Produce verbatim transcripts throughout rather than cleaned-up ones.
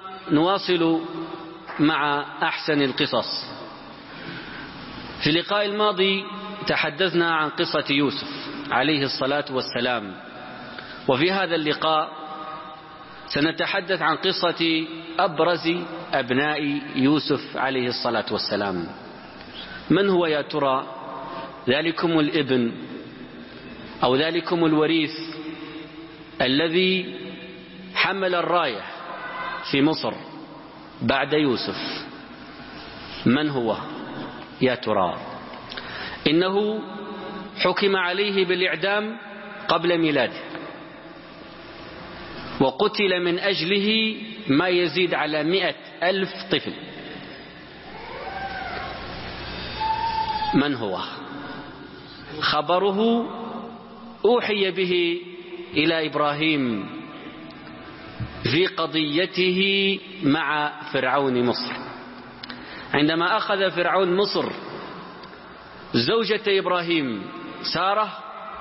نواصل مع أحسن القصص. في اللقاء الماضي تحدثنا عن قصة يوسف عليه الصلاة والسلام، وفي هذا اللقاء سنتحدث عن قصة أبرز أبناء يوسف عليه الصلاة والسلام. من هو يا ترى ذلكم الابن أو ذلكم الوريث الذي حمل الراية في مصر بعد يوسف؟ من هو يا ترى؟ إنه حكم عليه بالإعدام قبل ميلاده، وقتل من أجله ما يزيد على مئة ألف طفل. من هو؟ خبره أوحي به إلى إبراهيم في قضيته مع فرعون مصر، عندما أخذ فرعون مصر زوجة إبراهيم سارة،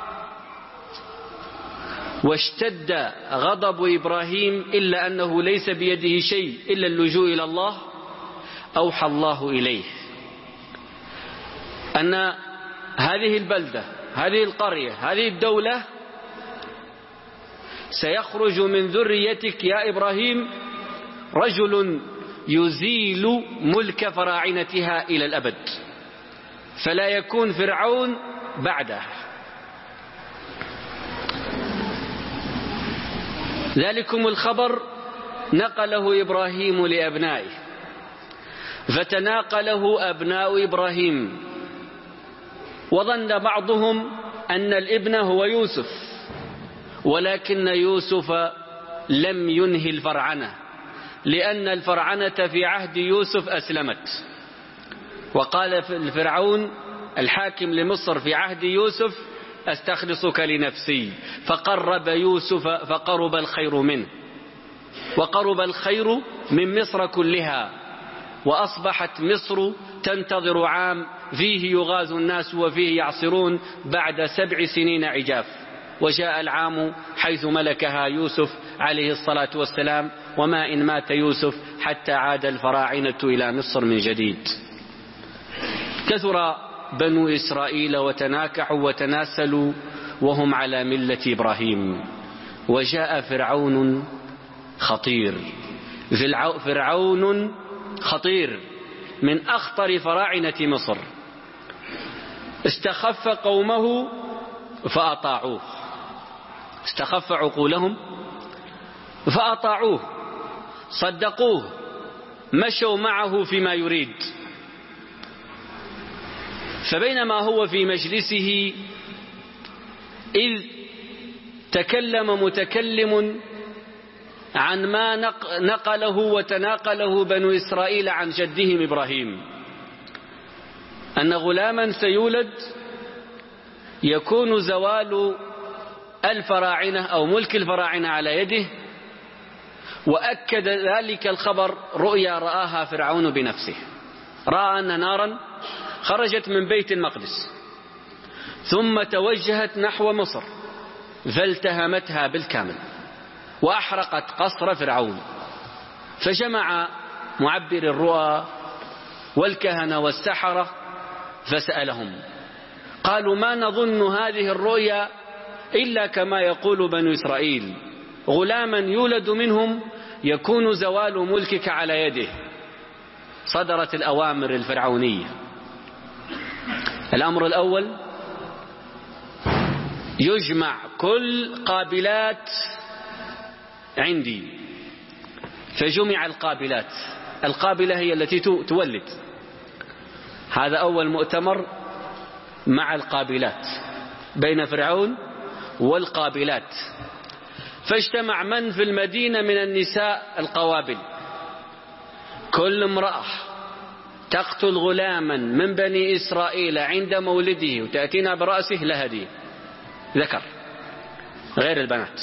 واشتد غضب إبراهيم إلا أنه ليس بيده شيء إلا اللجوء إلى الله. أوحى الله إليه أن هذه البلدة، هذه القرية، هذه الدولة سيخرج من ذريتك يا إبراهيم رجل يزيل ملك فراعنتها إلى الأبد، فلا يكون فرعون بعده. ذلكم الخبر نقله إبراهيم لأبنائه، فتناقله أبناء إبراهيم، وظن بعضهم أن الابن هو يوسف، ولكن يوسف لم ينهي الفرعنة، لأن الفرعنة في عهد يوسف أسلمت. وقال الفرعون الحاكم لمصر في عهد يوسف: أستخلصك لنفسي، فقرب يوسف فقرب الخير منه، وقرب الخير من مصر كلها، وأصبحت مصر تنتظر عام فيه يغاز الناس وفيه يعصرون بعد سبع سنين عجاف، وجاء العام حيث ملكها يوسف عليه الصلاة والسلام، وما إن مات يوسف حتى عاد الفراعنة إلى مصر من جديد. كثر بنو إسرائيل وتناكحوا وتناسلوا وهم على ملة إبراهيم، وجاء فرعون خطير، فرعون خطير من أخطر فراعنة مصر، استخف قومه فأطاعوه، استخف عقولهم فأطاعوه، صدقوه، مشوا معه فيما يريد. فبينما هو في مجلسه إذ تكلم متكلم عن ما نقله وتناقله بنو إسرائيل عن جدهم إبراهيم، أن غلاما سيولد يكون زوال الفراعنة أو ملك الفراعنة على يده. وأكد ذلك الخبر رؤيا رآها فرعون بنفسه، رأى أن نارا خرجت من بيت المقدس ثم توجهت نحو مصر فالتهمتها بالكامل وأحرقت قصر فرعون. فجمع معبر الرؤى والكهنة والسحرة فسألهم، قالوا: ما نظن هذه الرؤيا إلا كما يقول بنو إسرائيل، غلاما يولد منهم يكون زوال ملكك على يده. صدرت الأوامر الفرعونية. الأمر الأول: يجمع كل قابلات عندي. فجمع القابلات، القابلة هي التي تولد. هذا أول مؤتمر مع القابلات بين فرعون والقابلات. فاجتمع من في المدينة من النساء القوابل، كل امرأة تقتل غلاما من بني إسرائيل عند مولده وتأتينا برأسه لها هدية، ذكر غير البنات،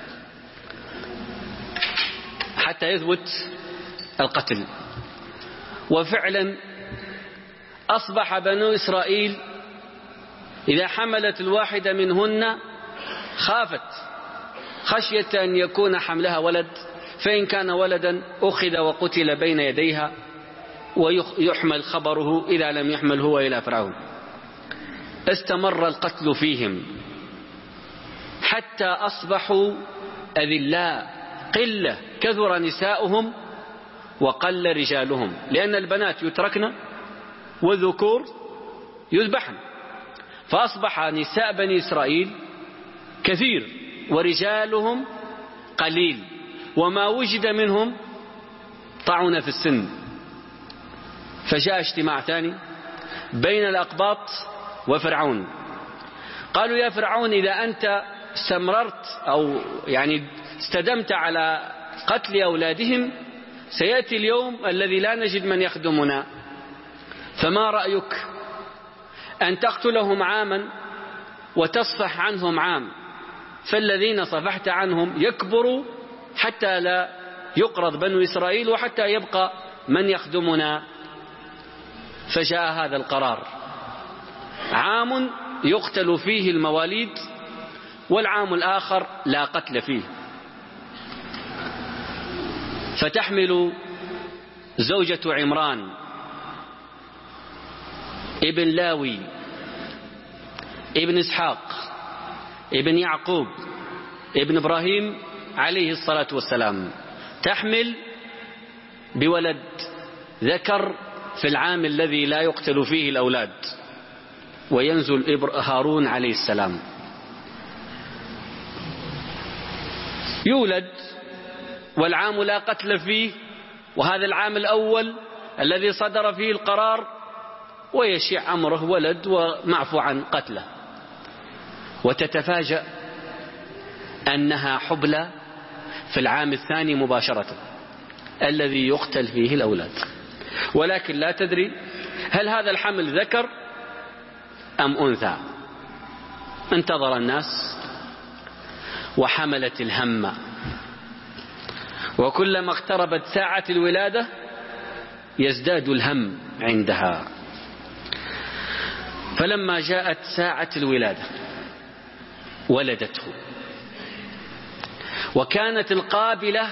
حتى يثبت القتل. وفعلا أصبح بنو إسرائيل إذا حملت الواحدة منهن خافت خشية أن يكون حملها ولد فإن كان ولدا أخذ وقتل بين يديها ويحمل خبره إذا لم يحمل هو إلى فرعون. استمر القتل فيهم حتى أصبحوا أذلاء، قلة، كثر نساؤهم وقل رجالهم، لأن البنات يتركن والذكور يذبحن، فأصبح نساء بني إسرائيل كثير ورجالهم قليل، وما وجد منهم طعن في السن. فجاء اجتماع ثاني بين الأقباط وفرعون. قالوا يا فرعون إذا أنت استمررت أو يعني استدمت على قتل أولادهم سيأتي اليوم الذي لا نجد من يخدمنا، فما رأيك أن تقتلهم عاما وتصفح عنهم عام، فالذين صفحت عنهم يكبروا حتى لا يقرض بنو إسرائيل وحتى يبقى من يخدمنا. فجاء هذا القرار، عام يقتل فيه المواليد والعام الآخر لا قتل فيه. فتحمل زوجة عمران ابن لاوي ابن إسحاق ابن يعقوب ابن إبراهيم عليه الصلاة والسلام، تحمل بولد ذكر في العام الذي لا يقتل فيه الأولاد، وينزل هارون عليه السلام. يولد والعام لا قتل فيه، وهذا العام الأول الذي صدر فيه القرار، ويشيع أمره ولد ومعفو عن قتله. وتتفاجأ أنها حبلى في العام الثاني مباشرة الذي يقتل فيه الأولاد، ولكن لا تدري هل هذا الحمل ذكر أم أنثى. انتظر الناس وحملت الهم، وكلما اقتربت ساعة الولادة يزداد الهم عندها. فلما جاءت ساعة الولادة ولدته، وكانت القابلة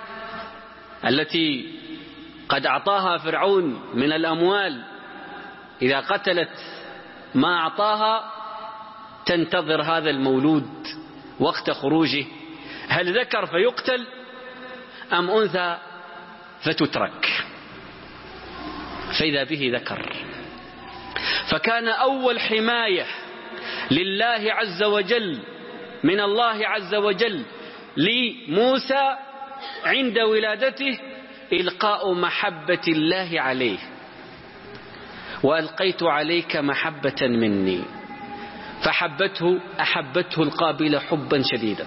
التي قد أعطاها فرعون من الأموال إذا قتلت ما أعطاها تنتظر هذا المولود وقت خروجه، هل ذكر فيقتل أم أنثى فتترك، فإذا به ذكر. فكان أول حماية لله عز وجل من الله عز وجل لموسى عند ولادته إلقاء محبة الله عليه، وألقيت عليك محبة مني، فحبته أحبته القابلة حبا شديدا،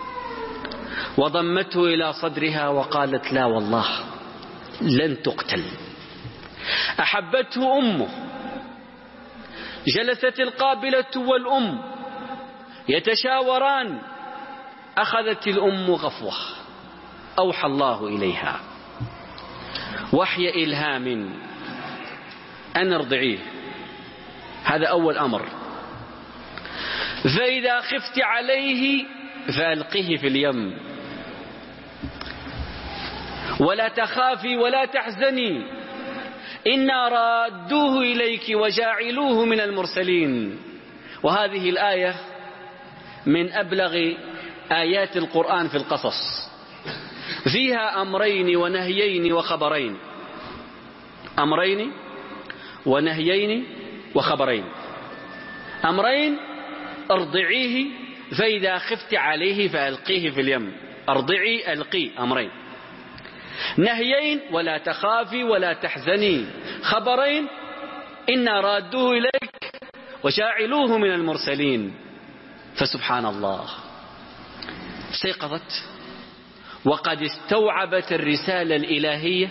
وضمته إلى صدرها وقالت لا والله لن تقتل. أحبته أمه، جلست القابلة والأم يتشاوران، أخذت الأم غفوة، أوحى الله إليها وحي إلهام أن ارضعيه، هذا أول أمر. فإذا خفت عليه فألقيه في اليم ولا تخافي ولا تحزني إنا رادوه إليك وجاعلوه من المرسلين. وهذه الآية من أبلغ آيات القرآن في القصص، فيها أمرين ونهيين وخبرين، أمرين ونهيين وخبرين. أمرين: ارضعيه فإذا خفت عليه فألقيه في اليم، ارضعي ألقي، أمرين. نهيين: ولا تخافي ولا تحزني. خبرين: إنا رادوه إليك وجاعلوه من المرسلين. فسبحان الله، استيقظت وقد استوعبت الرسالة الإلهية،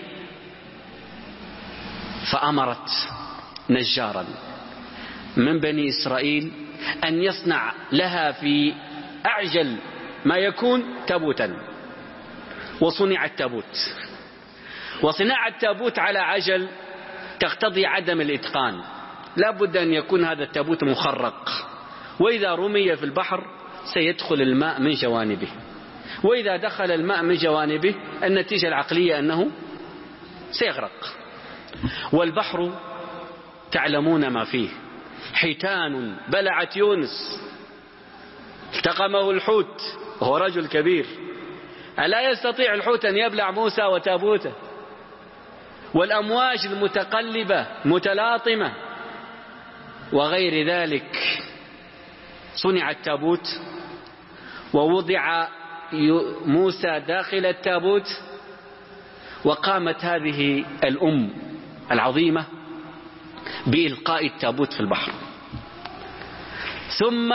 فأمرت نجارا من بني إسرائيل أن يصنع لها في أعجل ما يكون تابوتا، وصنع التابوت. وصناعة التابوت على عجل تقتضي عدم الإتقان، لا بد أن يكون هذا التابوت مخرق، وإذا رمي في البحر سيدخل الماء من جوانبه، وإذا دخل الماء من جوانبه النتيجة العقلية أنه سيغرق. والبحر تعلمون ما فيه، حيتان بلعت يونس، التقمه الحوت وهو رجل كبير، ألا يستطيع الحوت أن يبلع موسى وتابوته؟ والأمواج المتقلبة متلاطمة وغير ذلك. صنع التابوت ووضع موسى داخل التابوت، وقامت هذه الأم العظيمة بإلقاء التابوت في البحر، ثم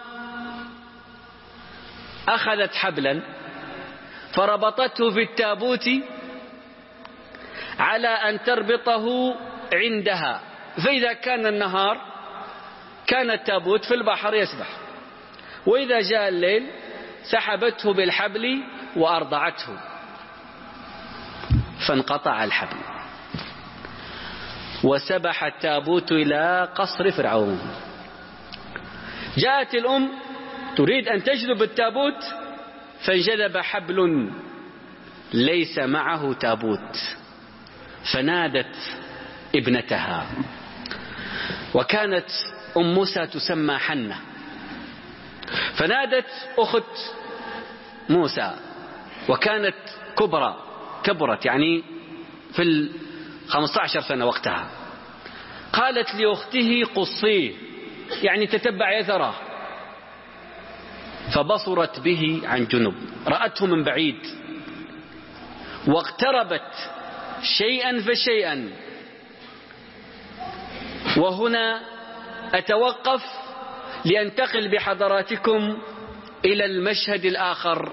أخذت حبلا فربطته في التابوت على أن تربطه عندها، فإذا كان النهار كان التابوت في البحر يسبح، وإذا جاء الليل سحبته بالحبل وأرضعته، فانقطع الحبل وسبح التابوت إلى قصر فرعون. جاءت الأم تريد أن تجذب التابوت فانجذب حبل ليس معه تابوت، فنادت ابنتها، وكانت أم موسى تسمى حنة، فنادت أخت موسى وكانت كبرى كبرت يعني في الخمسة عشر سنة وقتها، قالت لأخته قصيه يعني تتبع يثره، فبصرت به عن جنب، رأته من بعيد واقتربت شيئا فشيئا. وهنا أتوقف لأنتقل بحضراتكم إلى المشهد الآخر،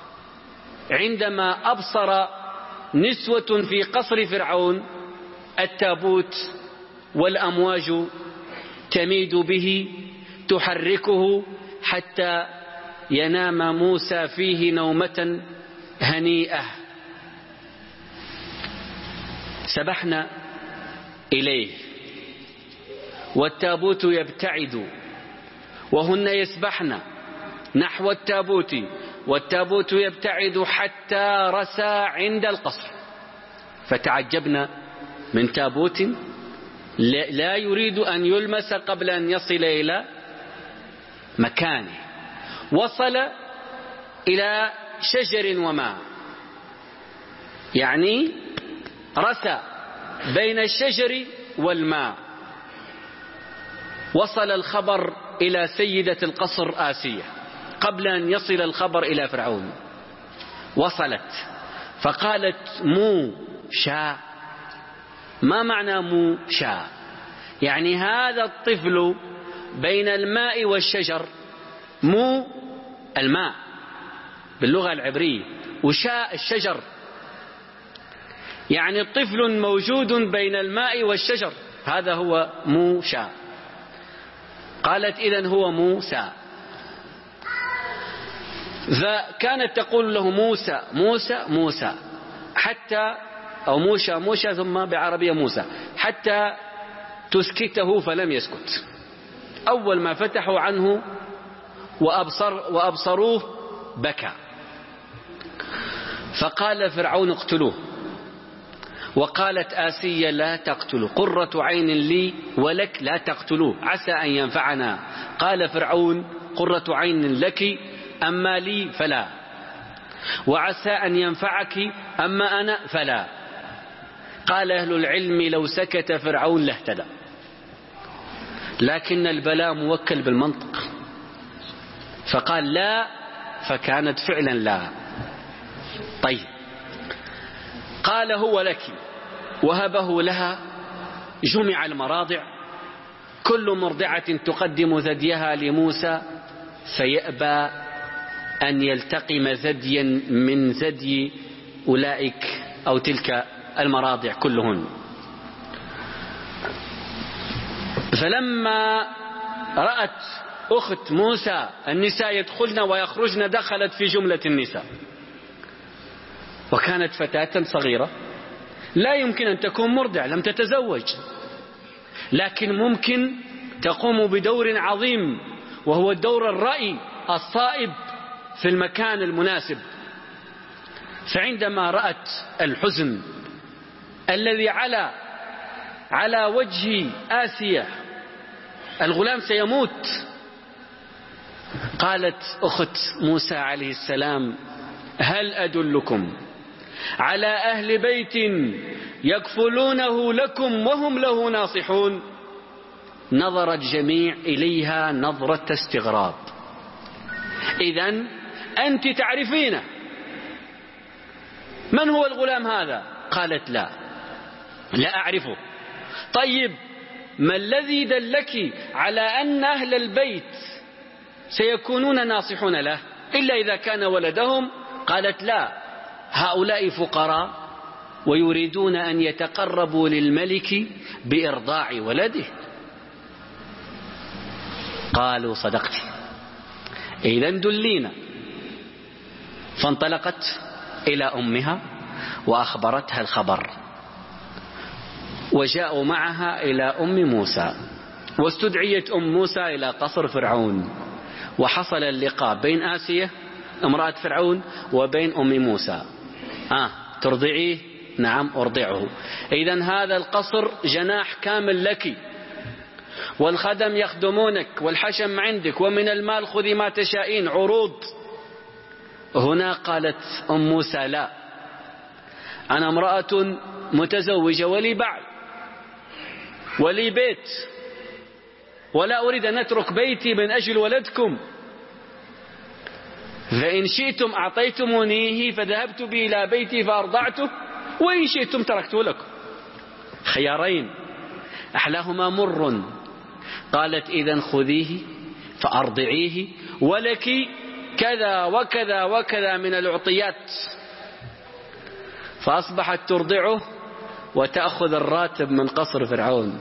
عندما أبصر نسوة في قصر فرعون التابوت والأمواج تميد به تحركه حتى ينام موسى فيه نومة هنيئة. سبحنا إليه والتابوت يبتعد وهن يسبحن نحو التابوت والتابوت يبتعد حتى رسى عند القصر، فتعجبنا من تابوت لا يريد أن يلمس قبل أن يصل إلى مكانه. وصل إلى شجر وماء، يعني رسى بين الشجر والماء. وصل الخبر إلى سيدة القصر آسية قبل أن يصل الخبر إلى فرعون. وصلت فقالت موشى. ما معنى موشى؟ يعني هذا الطفل بين الماء والشجر. مو الماء باللغة العبرية، وشاء الشجر، يعني الطفل موجود بين الماء والشجر، هذا هو موشى. قالت إذن هو موسى، فكانت تقول له موسى موسى موسى حتى أو موشى موشى ثم بعربية موسى حتى تسكته، فلم يسكت. أول ما فتحوا عنه وأبصر وأبصروه بكى، فقال فرعون اقتلوه، وقالت آسية لا تقتلوا، قرة عين لي ولك لا تقتلوه عسى أن ينفعنا. قال فرعون قرة عين لك أما لي فلا، وعسى أن ينفعك أما أنا فلا. قال أهل العلم لو سكت فرعون لاهتدى، لكن البلاء موكل بالمنطق، فقال لا، فكانت فعلا لا. طيب، قال هو لك، وهبه لها. جمع المراضع، كل مرضعة تقدم ثديها لموسى، فيأبى أن يلتقم ثديا من ثدي أولئك أو تلك المراضع كلهن. فلما رأت أخت موسى النساء يدخلن ويخرجن دخلت في جملة النساء، وكانت فتاة صغيرة لا يمكن أن تكون مرضع، لم تتزوج، لكن ممكن تقوم بدور عظيم، وهو الدور الرأي الصائب في المكان المناسب. فعندما رأت الحزن الذي على على وجه آسيا، الغلام سيموت، قالت أخت موسى عليه السلام: هل أدلكم على أهل بيت يكفلونه لكم وهم له ناصحون؟ نظر الجميع إليها نظرة استغراب. إذن أنت تعرفينه، من هو الغلام هذا؟ قالت: لا لا أعرفه. طيب ما الذي دلك على أن أهل البيت سيكونون ناصحون له إلا إذا كان ولدهم؟ قالت: لا، هؤلاء فقراء ويريدون أن يتقربوا للملك بإرضاع ولده. قالوا: صدقت، إذن دلينا. فانطلقت إلى أمها وأخبرتها الخبر، وجاءوا معها إلى أم موسى، واستدعيت أم موسى إلى قصر فرعون، وحصل اللقاء بين آسية امرأة فرعون وبين أم موسى. آه ترضعيه؟ نعم أرضعه. إذن هذا القصر جناح كامل لك، والخدم يخدمونك، والحشم عندك، ومن المال خذي ما تشائين، عروض. هنا قالت أم موسى: لا، أنا امرأة متزوجة ولي بعل ولي بيت، ولا أريد أن أترك بيتي من أجل ولدكم، فإن شئتم أعطيتمونيه فذهبت به إلى بيتي فأرضعته، وإن شئتم تركته لكم. خيارين أحلاهما مر. قالت: إذن خذيه فأرضعيه، ولك كذا وكذا وكذا من العطيات. فأصبحت ترضعه وتأخذ الراتب من قصر فرعون.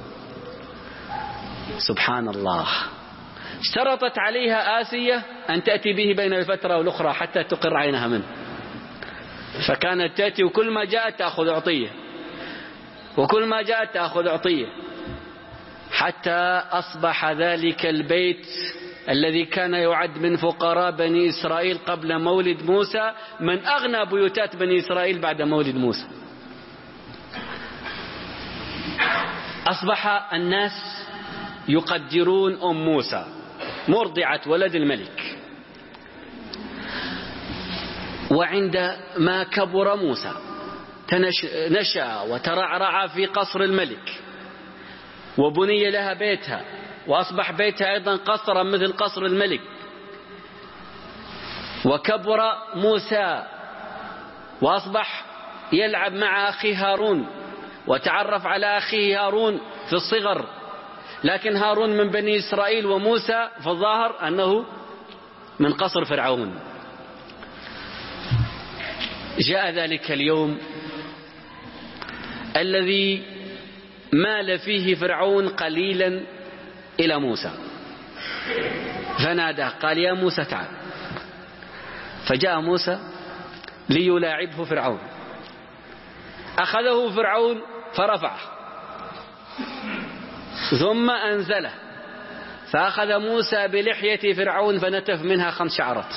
سبحان الله. اشترطت عليها آسية أن تأتي به بين الفترة والأخرى حتى تقر عينها منه، فكانت تأتي وكل ما جاءت تأخذ عطية، وكل ما جاءت تأخذ عطية، حتى أصبح ذلك البيت الذي كان يعد من فقراء بني إسرائيل قبل مولد موسى من أغنى بيوتات بني إسرائيل بعد مولد موسى. أصبح الناس يقدرون أم موسى مرضعة ولد الملك. وعندما كبر موسى نشأ وترعرع في قصر الملك، وبني لها بيتها، وأصبح بيتها أيضا قصرا مثل قصر الملك. وكبر موسى وأصبح يلعب مع أخيه هارون، وتعرف على أخيه هارون في الصغر، لكن هارون من بني إسرائيل وموسى في الظاهر أنه من قصر فرعون. جاء ذلك اليوم الذي مال فيه فرعون قليلا إلى موسى، فنادى قال: يا موسى تعال. فجاء موسى ليلاعبه فرعون، أخذه فرعون فرفعه ثم أنزله، فأخذ موسى بلحية فرعون فنتف منها خمس شعرات.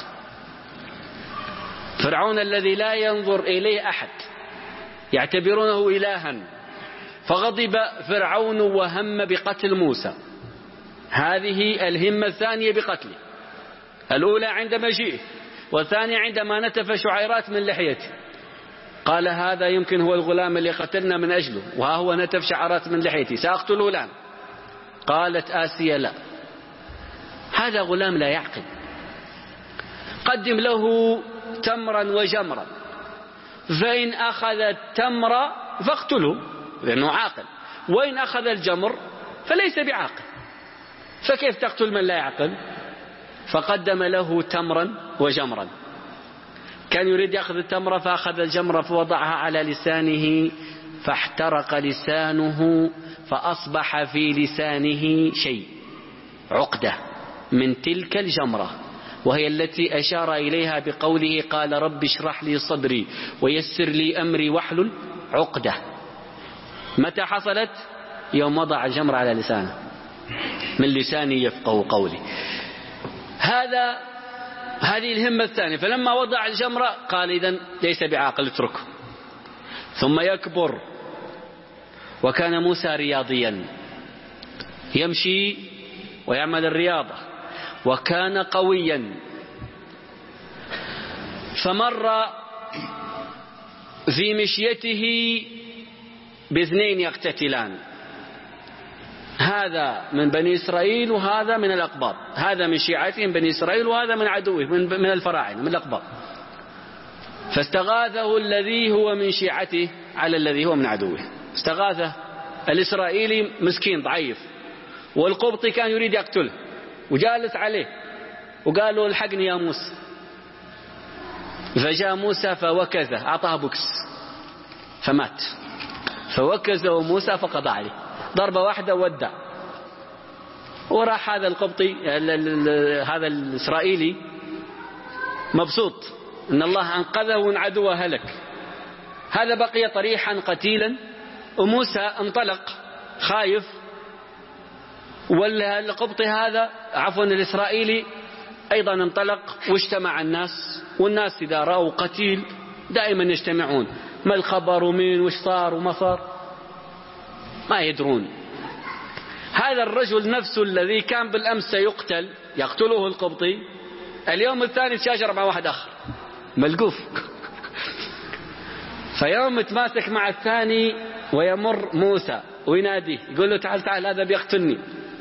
فرعون الذي لا ينظر إليه أحد يعتبرونه إلها، فغضب فرعون وهم بقتل موسى. هذه الهمة الثانية بقتله، الأولى عند مجيئه، والثانية عندما نتف شعيرات من لحيته. قال: هذا يمكن هو الغلام اللي قتلنا من أجله، وها هو نتف شعرات من لحيته، سأقتله الآن. قالت آسيا: لا، هذا غلام لا يعقل، قدم له تمرا وجمرا، فإن أخذ التمر فاقتله لأنه عاقل، وإن أخذ الجمر فليس بعاقل، فكيف تقتل من لا يعقل؟ فقدم له تمرا وجمرا. كان يريد يأخذ التمر فأخذ الجمر فوضعها على لسانه فاحترق لسانه، فأصبح في لسانه شيء، عقدة من تلك الجمرة، وهي التي أشار إليها بقوله: قال رب اشرح لي صدري ويسر لي أمري واحلل عقدة. متى حصلت؟ يوم وضع الجمر على لسانه، من لساني يفقه قولي. هذا هذه الهمة الثانية. فلما وضع الجمرة قال إذن ليس بعاقل اتركه. ثم يكبر. وكان موسى رياضيا يمشي ويعمل الرياضة، وكان قويا. فمر في مشيته باثنين يقتتلان، هذا من بني إسرائيل وهذا من الأقباط، هذا من شيعتهم بني إسرائيل وهذا من عدوه من الفراعنة من الأقباط. فاستغاثه الذي هو من شيعته على الذي هو من عدوه. استغاثه الإسرائيلي مسكين ضعيف، والقبطي كان يريد يقتله وجالس عليه، وقال له الحقني يا موسى. فجاء موسى فوكزه، أعطاه بوكس فمات. فوكزه موسى فقضى عليه ضربة واحدة وودع. وراح هذا القبطي هذا الإسرائيلي مبسوط إن الله أنقذه وإن عدوه هلك. هذا بقي طريحا قتيلا، وموسى انطلق خايف. والقبطي هذا عفوا الإسرائيلي أيضا انطلق، واجتمع الناس. والناس إذا رأوا قتيل دائما يجتمعون، ما الخبر ومين وش صار وما صار ما يدرون. هذا الرجل نفسه الذي كان بالأمس سيقتل يقتله القبطي، اليوم الثاني تشاجر مع واحد آخر ملقوف. فيوم متماسك مع الثاني، ويمر موسى ويناديه يقول له تعال تعال هذا بيقتلني.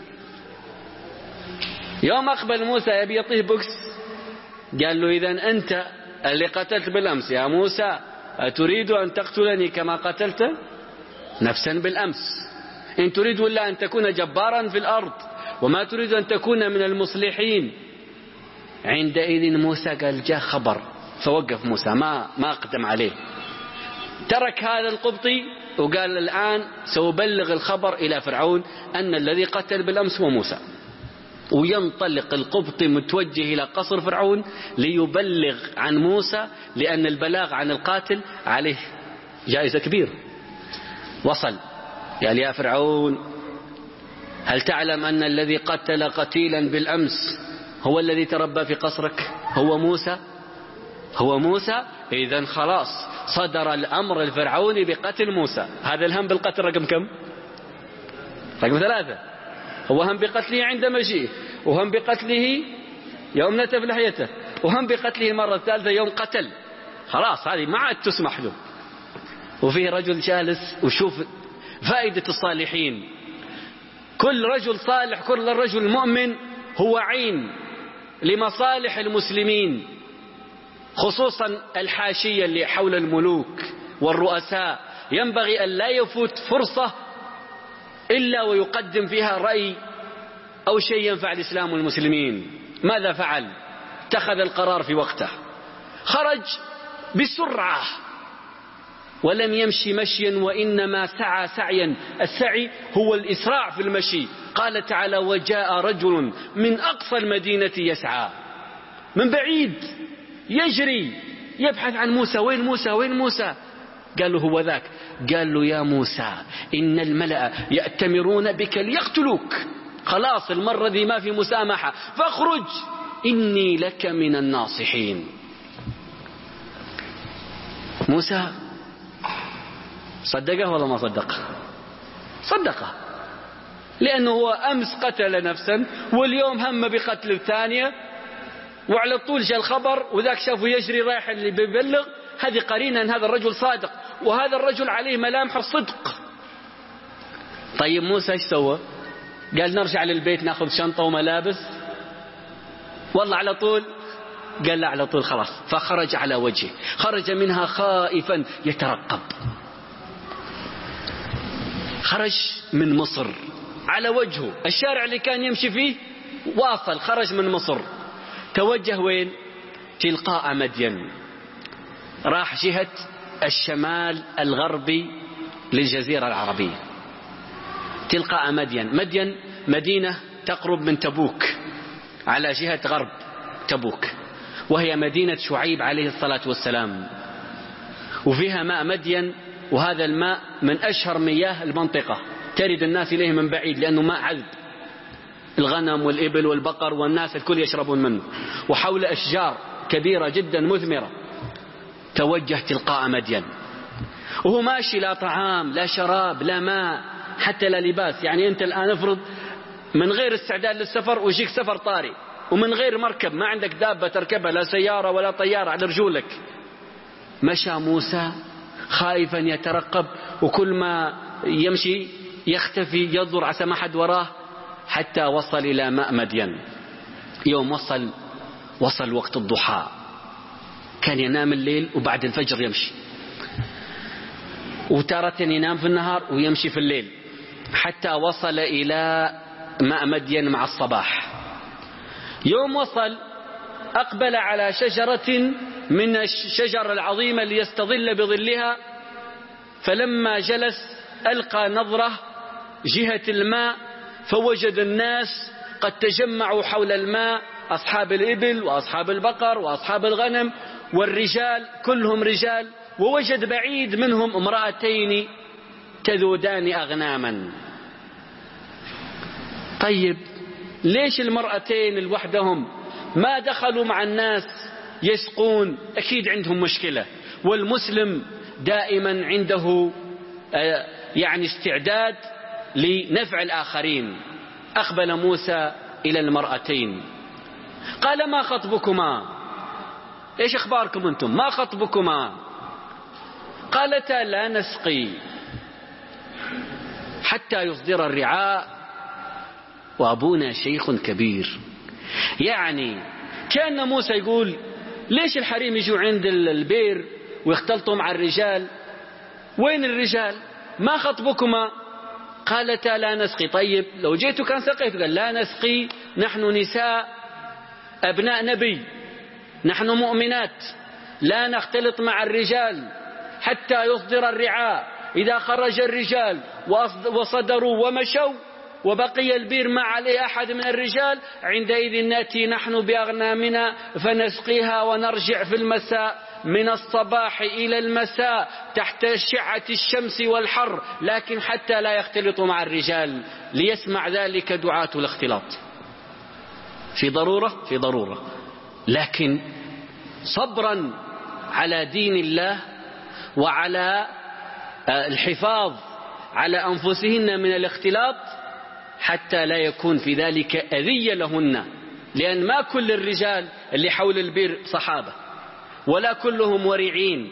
يوم أقبل موسى يبي يعطيه بوكس، قال له إذن أنت اللي قتلت بالأمس يا موسى، أتريد أن تقتلني كما قتلت نفسا بالأمس؟ إن تريد ولا أن تكون جبارا في الأرض وما تريد أن تكون من المصلحين. عندئذ موسى قال جاء خبر، فوقف موسى ما ما أقدم عليه، ترك هذا القبطي وقال الآن سأبلغ الخبر إلى فرعون أن الذي قتل بالأمس هو موسى. وينطلق القبطي متوجه إلى قصر فرعون ليبلغ عن موسى، لأن البلاغ عن القاتل عليه جائزة كبيرة. وصل قال يا فرعون هل تعلم أن الذي قتل قتيلا بالأمس هو الذي تربى في قصرك؟ هو موسى. هو موسى. إذن خلاص صدر الأمر الفرعوني بقتل موسى. هذا الهم بالقتل رقم كم؟ رقم ثلاثة. هو هم بقتله عند مجيئه، وهم بقتله يوم نتف لحيته، وهم بقتله مرة ثالثة يوم قتل. خلاص هذه ما عاد تسمح له. وفيه رجل جالس وشوف فائدة الصالحين. كل رجل صالح كل رجل مؤمن هو عين لمصالح المسلمين، خصوصا الحاشية اللي حول الملوك والرؤساء. ينبغي أن لا يفوت فرصة إلا ويقدم فيها رأي أو شيء ينفع الإسلام والمسلمين. ماذا فعل؟ اتخذ القرار في وقته، خرج بسرعة ولم يمشي مشيا وإنما سعى سعيا. السعي هو الإسراع في المشي. قال تعالى وجاء رجل من أقصى المدينة يسعى، من بعيد يجري يبحث عن موسى. وين موسى وين موسى؟ قال له هو ذاك. قال له يا موسى إن الملأ يأتمرون بك ليقتلوك، خلاص المرة دي ما في مسامحة، فاخرج إني لك من الناصحين. موسى صدقه ولا ما صدقه؟ صدقه، لأنه هو أمس قتل نفسا واليوم هم بقتل الثانية، وعلى طول جاء الخبر وذاك شافه يجري رايح اللي بيبلغ. هذه قرينة أن هذا الرجل صادق، وهذا الرجل عليه ملامح الصدق. طيب موسى ايش سوى؟ قال نرجع للبيت ناخذ شنطة وملابس؟ والله على طول قال لا على طول خلاص. فخرج على وجهه، خرج منها خائفا يترقب. خرج من مصر على وجهه، الشارع اللي كان يمشي فيه واصل، خرج من مصر توجه وين؟ تلقاء مدين. راح جهة الشمال الغربي للجزيرة العربية، تلقاء مدين. مدين مدينة تقرب من تبوك على جهة غرب تبوك، وهي مدينة شعيب عليه الصلاة والسلام، وفيها ماء مدين، وهذا الماء من أشهر مياه المنطقة، ترد الناس إليه من بعيد لأنه ماء عذب. الغنم والإبل والبقر والناس الكل يشربون منه، وحول أشجار كبيرة جدا مثمرة. توجه تلقاء مدين وهو ماشي، لا طعام لا شراب لا ماء حتى لا لباس. يعني أنت الآن افرض من غير استعداد للسفر ويجيك سفر طارئ، ومن غير مركب، ما عندك دابة تركبها، لا سيارة ولا طيارة على رجولك. مشى موسى خائفا يترقب، وكل ما يمشي يختفي ينظر عسى ما حد وراه، حتى وصل إلى ماء مدين. يوم وصل وصل وقت الضحى، كان ينام الليل وبعد الفجر يمشي، وتارة ينام في النهار ويمشي في الليل، حتى وصل إلى ماء مدين مع الصباح. يوم وصل أقبل على شجرة من الشجر العظيمة ليستظل بظلها، فلما جلس ألقى نظرة جهة الماء، فوجد الناس قد تجمعوا حول الماء، أصحاب الإبل وأصحاب البقر وأصحاب الغنم والرجال، كلهم رجال. ووجد بعيد منهم امرأتين تذودان أغناما. طيب ليش المرأتين لوحدهم ما دخلوا مع الناس يسقون؟ أكيد عندهم مشكلة، والمسلم دائما عنده يعني استعداد لنفع الآخرين. أقبل موسى إلى المرأتين قال: ما خطبكما؟ إيش أخباركم أنتم؟ ما خطبكما؟ قالتا: لا نسقي حتى يصدر الرعاء وأبونا شيخ كبير. يعني كان موسى يقول: ليش الحريم يجوا عند البير ويختلطوا مع الرجال؟ وين الرجال؟ ما خطبكما؟ قالتا: لا نسقي. طيب لو جيتوا كان سقيت. قال: لا نسقي، نحن نساء أبناء نبي، نحن مؤمنات، لا نختلط مع الرجال حتى يصدر الرعاء. إذا خرج الرجال وصدروا ومشوا وبقي البير ما عليه أحد من الرجال، عندئذ نأتي نحن بأغنامنا فنسقيها ونرجع في المساء، من الصباح إلى المساء تحت شعة الشمس والحر، لكن حتى لا يختلطوا مع الرجال. ليسمع ذلك دعاة الاختلاط. في ضرورة في ضرورة، لكن صبرا على دين الله وعلى الحفاظ على أنفسهن من الاختلاط، حتى لا يكون في ذلك أذية لهن، لأن ما كل الرجال اللي حول البير صحابة ولا كلهم ورعين.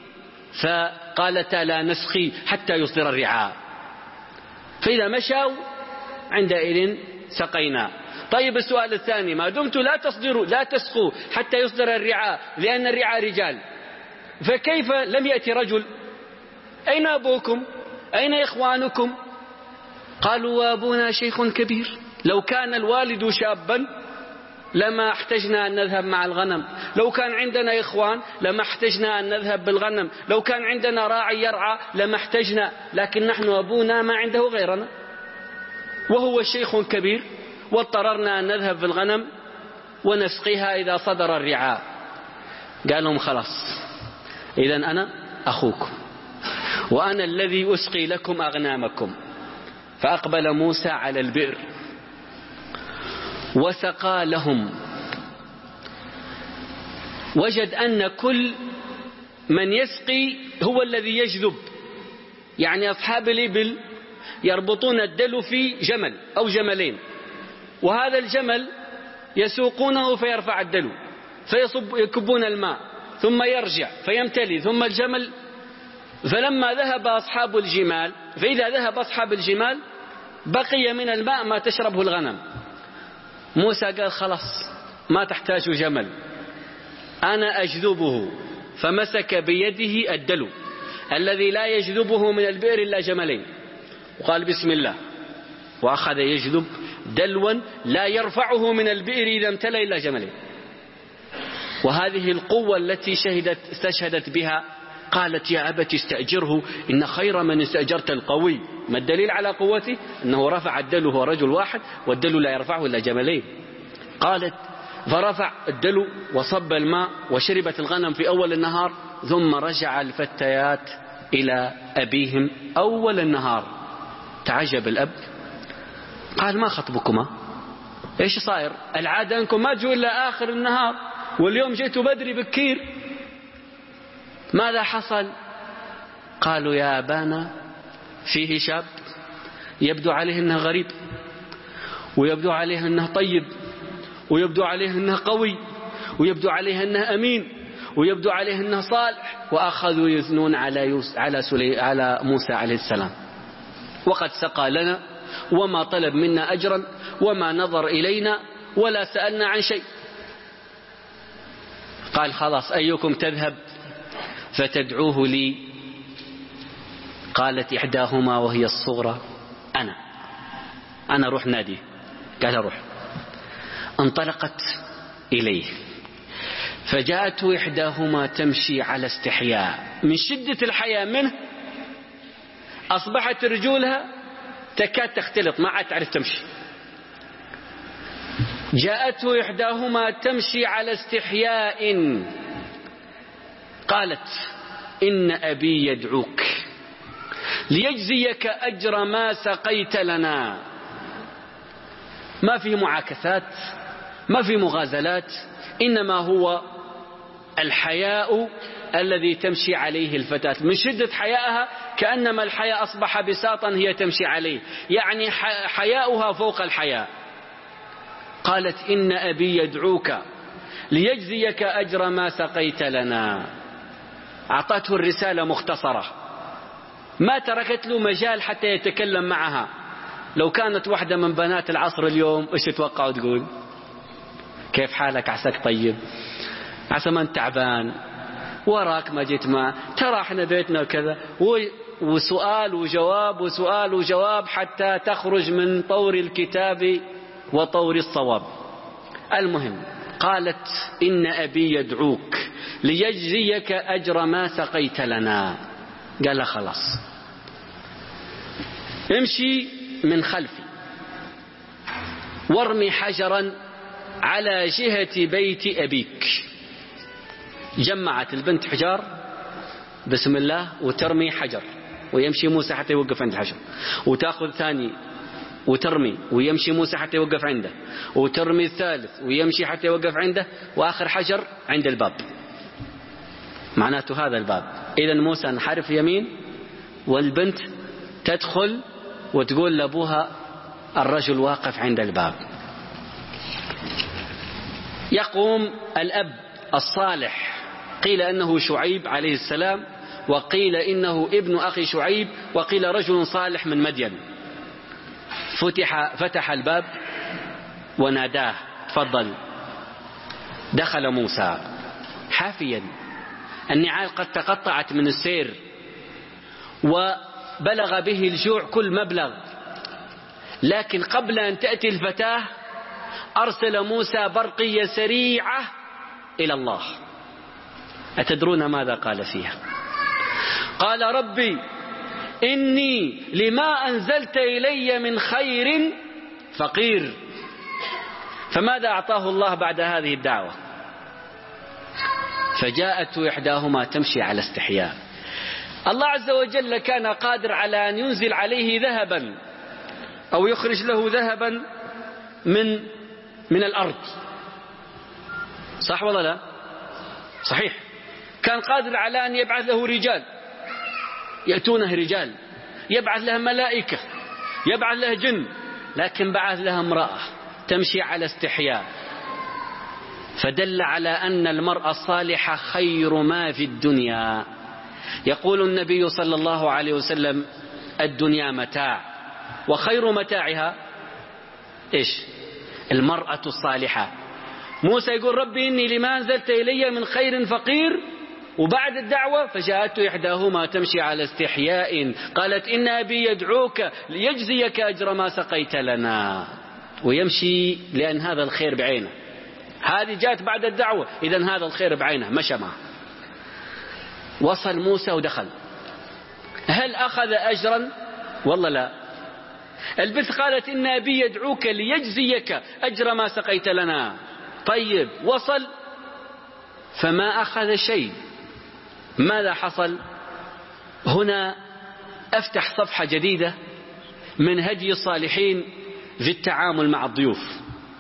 فقالتا: لا نسقي حتى يصدر الرعاء. فإذا مشوا عندئذ سقينا. طيب السؤال الثاني: ما دمت لا تصدروا لا تسقوا حتى يصدر الرعاء، لأن الرعاء رجال، فكيف لم يأتي رجل؟ أين أبوكم؟ أين إخوانكم؟ قالوا: وأبونا شيخ كبير. لو كان الوالد شابا لما احتجنا أن نذهب مع الغنم، لو كان عندنا إخوان لما احتجنا أن نذهب بالغنم، لو كان عندنا راعي يرعى لما احتجنا، لكن نحن أبونا ما عنده غيرنا وهو شيخ كبير، واضطررنا أن نذهب بالغنم ونسقيها إذا صدر الرعاء. قال لهم: خلاص، إذن أنا أخوكم وأنا الذي أسقي لكم أغنامكم. فأقبل موسى على البئر وسقى لهم. وجد أن كل من يسقي هو الذي يجذب، يعني أصحاب الإبل يربطون الدلو في جمل أو جملين، وهذا الجمل يسوقونه فيرفع الدلو، فيصب يكبون الماء ثم يرجع فيمتلي، ثم الجمل. فلما ذهب أصحاب الجمال، فإذا ذهب أصحاب الجمال بقي من الماء ما تشربه الغنم. موسى قال: خلاص، ما تحتاج جمل، أنا أجذبه. فمسك بيده الدلو الذي لا يجذبه من البئر إلا جملين، وقال: بسم الله، وأخذ يجذب دلوا لا يرفعه من البئر إذا امتلأ إلا جملين. وهذه القوة التي شهدت استشهدت بها. قالت: يا أبت استأجره إن خير من استأجرت القوي. ما الدليل على قوته؟ أنه رفع الدلو، هو رجل واحد والدلو لا يرفعه إلا جملين. قالت: فرفع الدلو وصب الماء وشربت الغنم في أول النهار، ثم رجع الفتيات إلى أبيهم أول النهار. تعجب الأب، قال: ما خطبكما؟ إيش صاير؟ العادة أنكم ما تجوا إلا آخر النهار، واليوم جيتوا بدري بكير، ماذا حصل؟ قالوا يا أبانا فيه شاب يبدو عليه أنه غريب، ويبدو عليه أنه طيب، ويبدو عليه أنه قوي، ويبدو عليه أنه أمين، ويبدو عليه أنه صالح. وأخذوا يثنون على, يوس على, سلي على موسى عليه السلام، وقد سقى لنا وما طلب منا أجرا وما نظر إلينا ولا سألنا عن شيء. قال خلاص أيكم تذهب فتدعوه لي؟ قالت إحداهما وهي الصغرى أنا أنا روح نادي. قال روح. انطلقت إليه فجاءته إحداهما تمشي على استحياء، من شدة الحياء منه أصبحت رجولها تكاد تختلط، ما عاد تعرف تمشي. جاءته إحداهما تمشي على استحياء قالت إن أبي يدعوك ليجزيك أجر ما سقيت لنا. ما في معاكسات، ما في مغازلات، إنما هو الحياء الذي تمشي عليه الفتاة. من شدة حيائها كأنما الحياء أصبح بساطا هي تمشي عليه، يعني حياؤها فوق الحياء. قالت إن أبي يدعوك ليجزيك أجر ما سقيت لنا. أعطته الرسالة مختصرة، ما تركت له مجال حتى يتكلم معها. لو كانت واحدة من بنات العصر اليوم إيش تتوقعوا تقول؟ كيف حالك؟ عساك طيب؟ عسى ما انت تعبان؟ وراك ما جيت؟ ما ترى احنا بيتنا وكذا، وسؤال وجواب وسؤال وجواب حتى تخرج من طور الكتاب وطور الصواب. المهم قالت إن أبي يدعوك ليجزيك أجر ما سقيت لنا. قال خلاص امشي من خلفي وارمي حجرا على جهة بيت أبيك. جمعت البنت حجار بسم الله وترمي حجر، ويمشي موسى حتى يوقف عند الحجر، وتأخذ ثاني وترمي ويمشي موسى حتى يوقف عنده، وترمي الثالث ويمشي حتى يوقف عنده، وآخر حجر عند الباب. معناته هذا الباب. إذا موسى انحرف يمين والبنت تدخل وتقول لأبوها الرجل واقف عند الباب. يقوم الأب الصالح، قيل أنه شعيب عليه السلام، وقيل إنه ابن أخي شعيب، وقيل رجل صالح من مدين. فتح, فتح الباب وناداه تفضل. دخل موسى حافيا، النعال قد تقطعت من السير وبلغ به الجوع كل مبلغ، لكن قبل أن تأتي الفتاة أرسل موسى برقية سريعة إلى الله. أتدرون ماذا قال فيها؟ قال ربي إني لما أنزلت إلي من خير فقير. فماذا أعطاه الله بعد هذه الدعوة؟ فجاءت إحداهما تمشي على استحياء. الله عز وجل كان قادر على أن ينزل عليه ذهبا أو يخرج له ذهبا من من الأرض، صح ولا لا؟ صحيح. كان قادر على أن يبعث له رجال يأتونه، رجال يبعث لها ملائكة، يبعث لها جن، لكن بعث لها امرأة تمشي على استحياء. فدل على أن المرأة الصالحة خير ما في الدنيا. يقول النبي صلى الله عليه وسلم الدنيا متاع وخير متاعها إيش؟ المرأة الصالحة. موسى يقول ربي إني لما أنزلت إلي من خير فقير، وبعد الدعوة فجاءته إحداهما تمشي على استحياء قالت إن أبي يدعوك ليجزيك أجر ما سقيت لنا. ويمشي لأن هذا الخير بعينه. هذه جاءت بعد الدعوة، إذن هذا الخير بعينه، مشى معه. وصل موسى ودخل. هل أخذ أجرا؟ والله لا. البنت قالت إن أبي يدعوك ليجزيك أجر ما سقيت لنا. طيب وصل فما أخذ شيء. ماذا حصل؟ هنا أفتح صفحة جديدة من هدي الصالحين في التعامل مع الضيوف.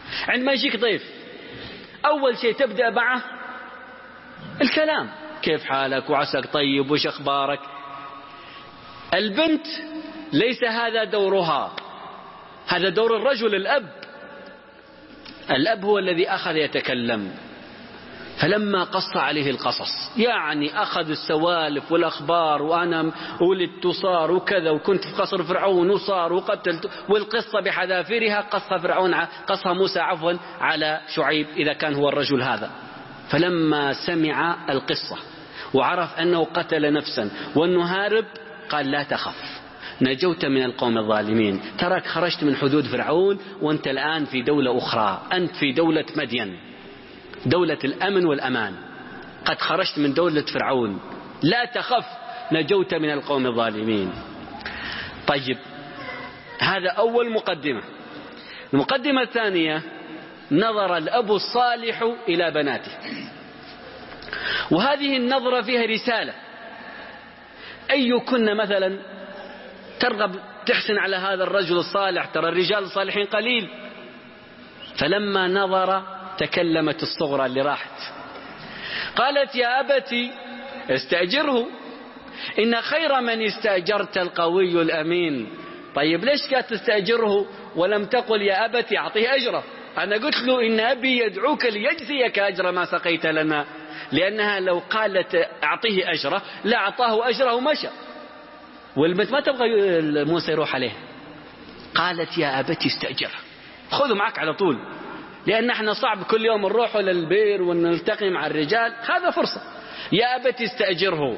عندما يجيك ضيف أول شيء تبدأ معه الكلام، كيف حالك وعساك طيب وش أخبارك. البنت ليس هذا دورها، هذا دور الرجل الأب. الأب هو الذي أخذ يتكلم. فلما قص عليه القصص، يعني أخذ السوالف والأخبار، وأنا ولدت صار وكذا وكنت في قصر فرعون وصار وقتلت، والقصة بحذافيرها قصها فرعون قصها موسى عفوا على شعيب إذا كان هو الرجل هذا. فلما سمع القصة وعرف أنه قتل نفسا وأنه هارب قال لا تخف، نجوت من القوم الظالمين، تراك خرجت من حدود فرعون وأنت الآن في دولة أخرى، أنت في دولة مدين، دولة الأمن والأمان، قد خرجت من دولة فرعون، لا تخف نجوت من القوم الظالمين. طيب، هذا أول مقدمة. المقدمة الثانية، نظر الأب الصالح إلى بناته، وهذه النظرة فيها رسالة. أي كنا مثلا ترغب تحسن على هذا الرجل الصالح، ترى الرجال الصالحين قليل. فلما نظر تكلمت الصغرى اللي راحت، قالت يا أبتي استأجره إن خير من استأجرت القوي الأمين. طيب ليش كانت تستأجره ولم تقل يا أبتي أعطيه أجره؟ أنا قلت له إن أبي يدعوك ليجزيك أجر ما سقيت لنا، لأنها لو قالت أعطيه أجره لا أعطاه أجره ومشى، والبنت ما تبغى موسى يروح عليه. قالت يا أبتي استأجره، خذوا معك على طول، لأن احنا صعب كل يوم نروح للبير ونلتقي مع الرجال، هذا فرصة. يا أبتي استأجره.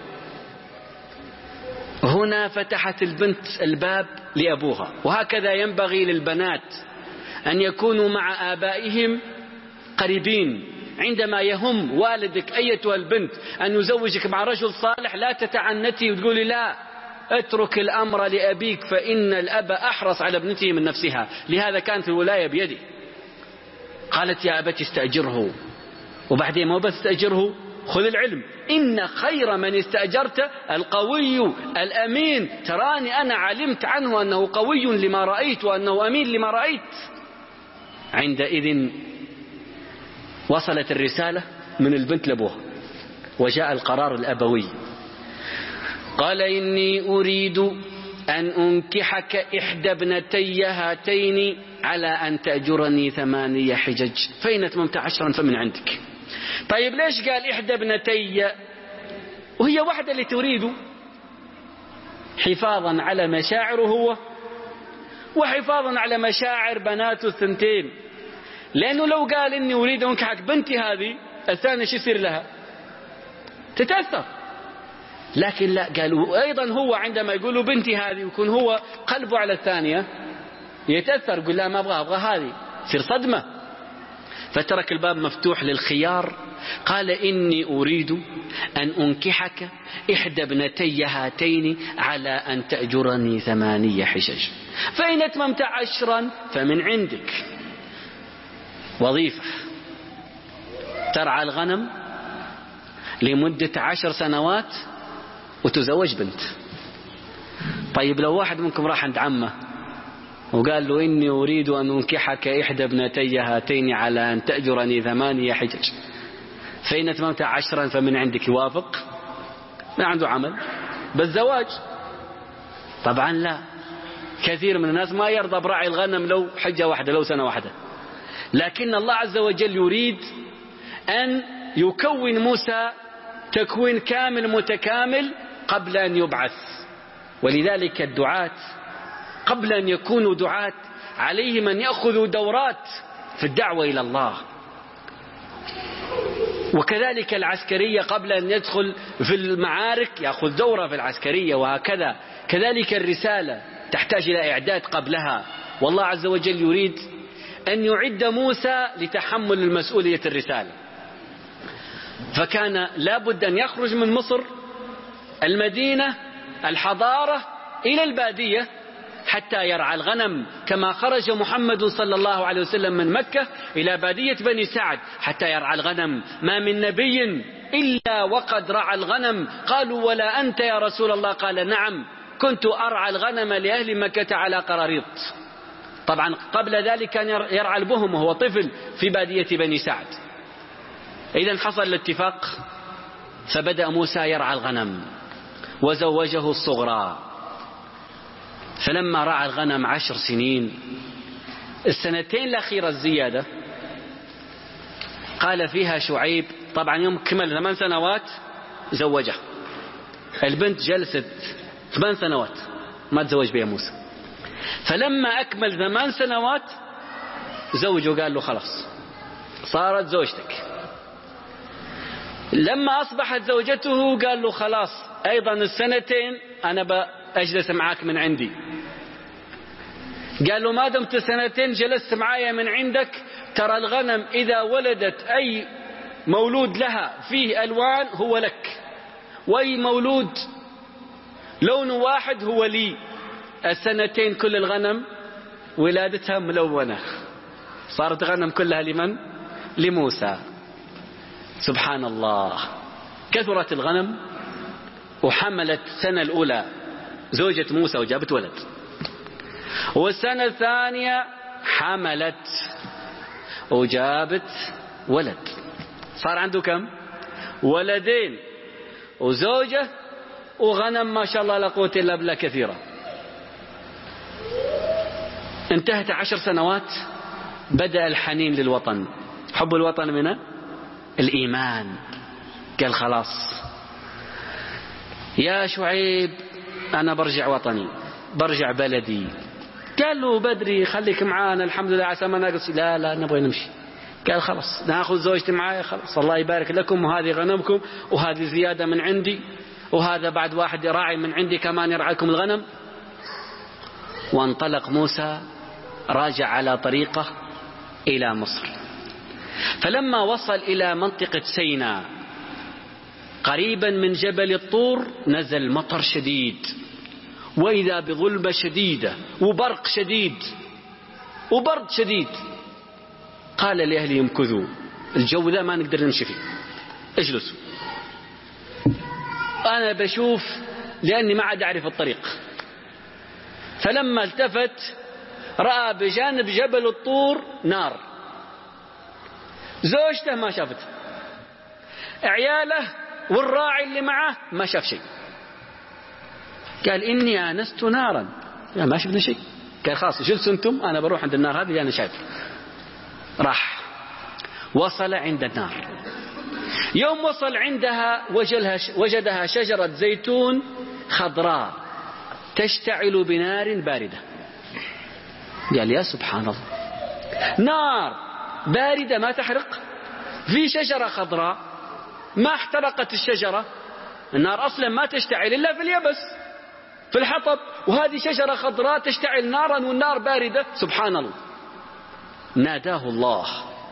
هنا فتحت البنت الباب لأبوها. وهكذا ينبغي للبنات أن يكونوا مع آبائهم قريبين. عندما يهم والدك أيتها البنت أن يزوجك مع رجل صالح لا تتعنتي وتقولي لا، اترك الأمر لأبيك، فإن الأب أحرص على ابنته من نفسها، لهذا كانت الولاية بيده. قالت يا أبتي استأجره، وبعدين ما بس استأجره، خذ العلم، إن خير من استأجرت القوي الأمين. تراني أنا علمت عنه أنه قوي لما رأيت وأنه أمين لما رأيت. عندئذ وصلت الرسالة من البنت لأبوها، وجاء القرار الأبوي. قال إني أريد أن أنكحك إحدى ابنتي هاتين على أن تأجرني ثمانية حجج، فإن أتممت عشرا فمن عندك. طيب ليش قال إحدى ابنتي وهي واحدة اللي تريد؟ حفاظا على مشاعره هو وحفاظا على مشاعر بناته الثنتين، لأنه لو قال إني أريد أنكحك بنتي هذه، الثانية شو يصير لها؟ تتأثر. لكن لا، قالوا أيضا هو عندما يقولوا بنتي هذه يكون هو قلبه على الثانية يتأثر، يقول لا ما أبغى أبغى هذه، تصير صدمة. فترك الباب مفتوح للخيار. قال إني أريد أن أنكحك إحدى ابنتي هاتين على أن تأجرني ثمانية حجج، فإن أتممت عشرا فمن عندك. وظيفة ترعى الغنم لمدة عشر سنوات وتزوج بنت. طيب لو واحد منكم راح عند عمه وقال له إني أريد أن أنكحك إحدى ابنتي هاتين على أن تأجرني ثمانية حجج فإن أتممت عشرا فمن عندك، يوافق؟ ما عنده عمل بالزواج؟ طبعا لا. كثير من الناس ما يرضى براعي الغنم لو حجة واحدة، لو سنة واحدة. لكن الله عز وجل يريد أن يكون موسى تكوين كامل متكامل قبل أن يبعث. ولذلك الدعاة قبل أن يكونوا دعاة عليهم أن يأخذوا دورات في الدعوة إلى الله. وكذلك العسكرية قبل أن يدخل في المعارك يأخذ دورة في العسكرية، وهكذا كذلك الرسالة تحتاج إلى إعداد قبلها. والله عز وجل يريد أن يعد موسى لتحمل المسؤولية الرسالة. فكان لابد أن يخرج من مصر المدينة الحضارة إلى البادية حتى يرعى الغنم، كما خرج محمد صلى الله عليه وسلم من مكة إلى بادية بني سعد حتى يرعى الغنم. ما من نبي إلا وقد رعى الغنم. قالوا ولا أنت يا رسول الله؟ قال نعم، كنت أرعى الغنم لأهل مكة على قراريط. طبعا قبل ذلك كان يرعى البهم وهو طفل في بادية بني سعد. إذن حصل الاتفاق، فبدأ موسى يرعى الغنم وزوجه الصغرى. فلما رعى الغنم عشر سنين، السنتين الأخيرة الزيادة قال فيها شعيب، طبعا يوم كمل ثمان سنوات زوجه. البنت جلست ثمان سنوات ما تزوج بها موسى، فلما أكمل ثمان سنوات زوجه، قال له خلاص صارت زوجتك. لما أصبحت زوجته قال له خلاص أيضا السنتين أنا بأجلس معاك من عندي. قال له ما دمت سنتين جلست معايا من عندك، ترى الغنم إذا ولدت أي مولود لها فيه ألوان هو لك، وأي مولود لونه واحد هو لي. السنتين كل الغنم ولادتها ملونة، صارت غنم كلها لمن؟ لموسى. سبحان الله، كثرت الغنم وحملت السنة الأولى زوجة موسى وجابت ولد، والسنة الثانية حملت وجابت ولد، صار عنده كم؟ ولدين وزوجة وغنم ما شاء الله لا قوة إلا بالله كثيرة. انتهت عشر سنوات، بدأ الحنين للوطن. حب الوطن من الإيمان. قال خلاص يا شعيب أنا برجع وطني، برجع بلدي. قال له بدري خليك معانا، الحمد لله عسى ما ناقص. لا لا نبغى نمشي. قال خلاص ناخذ زوجتي معايا، خلاص الله يبارك لكم، وهذه غنمكم وهذه زيادة من عندي، وهذا بعد واحد راعي من عندي كمان يرعاكم الغنم. وانطلق موسى راجع على طريقه إلى مصر. فلما وصل إلى منطقة سيناء قريبا من جبل الطور نزل مطر شديد، وإذا بظلمة شديدة وبرق شديد وبرد شديد. قال لأهله امكثوا، الجو ذا ما نقدر نمشي فيه، اجلسوا أنا بشوف، لأني ما عاد أعرف الطريق. فلما التفت رأى بجانب جبل الطور نار، زوجته ما شافته، عياله والراعي اللي معه ما شاف شيء. قال إني آنست نارا، يعني ما شفنا شيء. قال خلاص جلسوا انتم، أنا بروح عند النار هذه اللي أنا شايف. راح وصل عند النار. يوم وصل عندها وجدها شجرة زيتون خضراء تشتعل بنار باردة. قال يا سبحان الله، نار باردة ما تحرق، في شجرة خضراء ما احترقت الشجرة. النار أصلا ما تشتعل إلا في اليبس في الحطب، وهذه شجرة خضراء تشتعل نارا والنار باردة. سبحان الله. ناداه الله،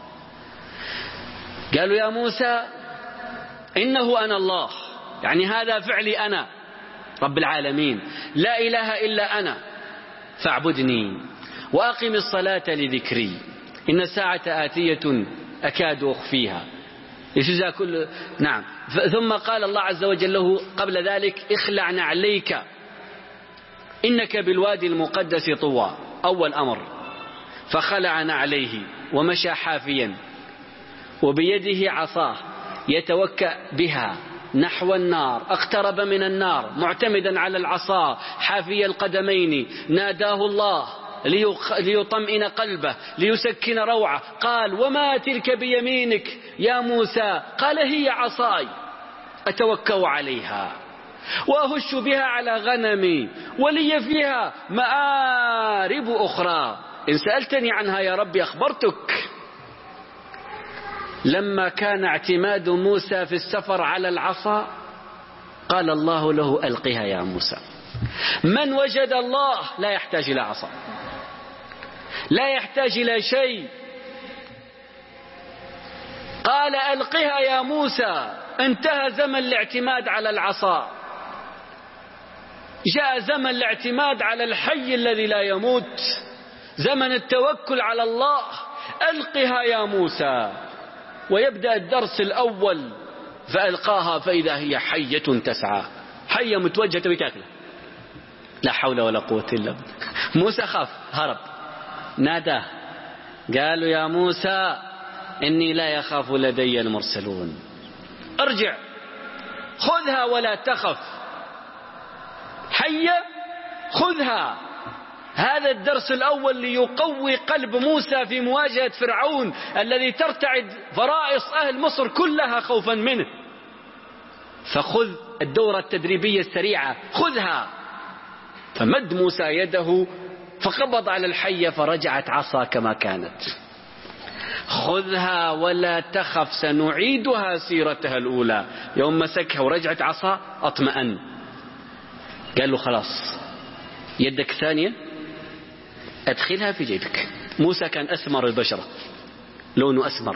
قالوا يا موسى إنه أنا الله، يعني هذا فعلي أنا رب العالمين، لا إله إلا أنا فاعبدني وأقم الصلاة لذكري، إن الساعة آتية أكاد أخفيها. كل نعم. ثم قال الله عز وجل له قبل ذلك اخلع نعليك إنك بالوادي المقدس طوى. أول أمر، فخلع نعليه ومشى حافيا وبيده عصاه يتوكأ بها نحو النار، اقترب من النار معتمدا على العصا حافي القدمين. ناداه الله ليطمئن قلبه ليسكن روعه. قال وما تلك بيمينك يا موسى؟ قال هي عصاي أتوكأ عليها وأهش بها على غنمي ولي فيها مآرب أخرى، إن سألتني عنها يا ربي أخبرتك. لما كان اعتماد موسى في السفر على العصا قال الله له ألقها يا موسى. من وجد الله لا يحتاج إلى عصا، لا يحتاج إلى شيء. قال ألقها يا موسى. انتهى زمن الاعتماد على العصا، جاء زمن الاعتماد على الحي الذي لا يموت، زمن التوكل على الله. ألقها يا موسى. ويبدأ الدرس الأول، فألقاها فإذا هي حية تسعى. حية متوجهة بتاكله، لا حول ولا قوة إلا بالله. موسى خاف هرب، ناداه قالوا يا موسى إني لا يخاف لدي المرسلون، ارجع خذها ولا تخف، حية خذها. هذا الدرس الأول ليقوي قلب موسى في مواجهة فرعون الذي ترتعد فرائص أهل مصر كلها خوفا منه. فخذ الدورة التدريبية السريعة، خذها. فمد موسى يده فقبض على الحية فرجعت عصا كما كانت. خذها ولا تخف سنعيدها سيرتها الأولى. يوم مسكها ورجعت عصا اطمأن. قال له خلاص يدك الثانية أدخلها في جيبك. موسى كان أسمر البشرة، لونه أسمر،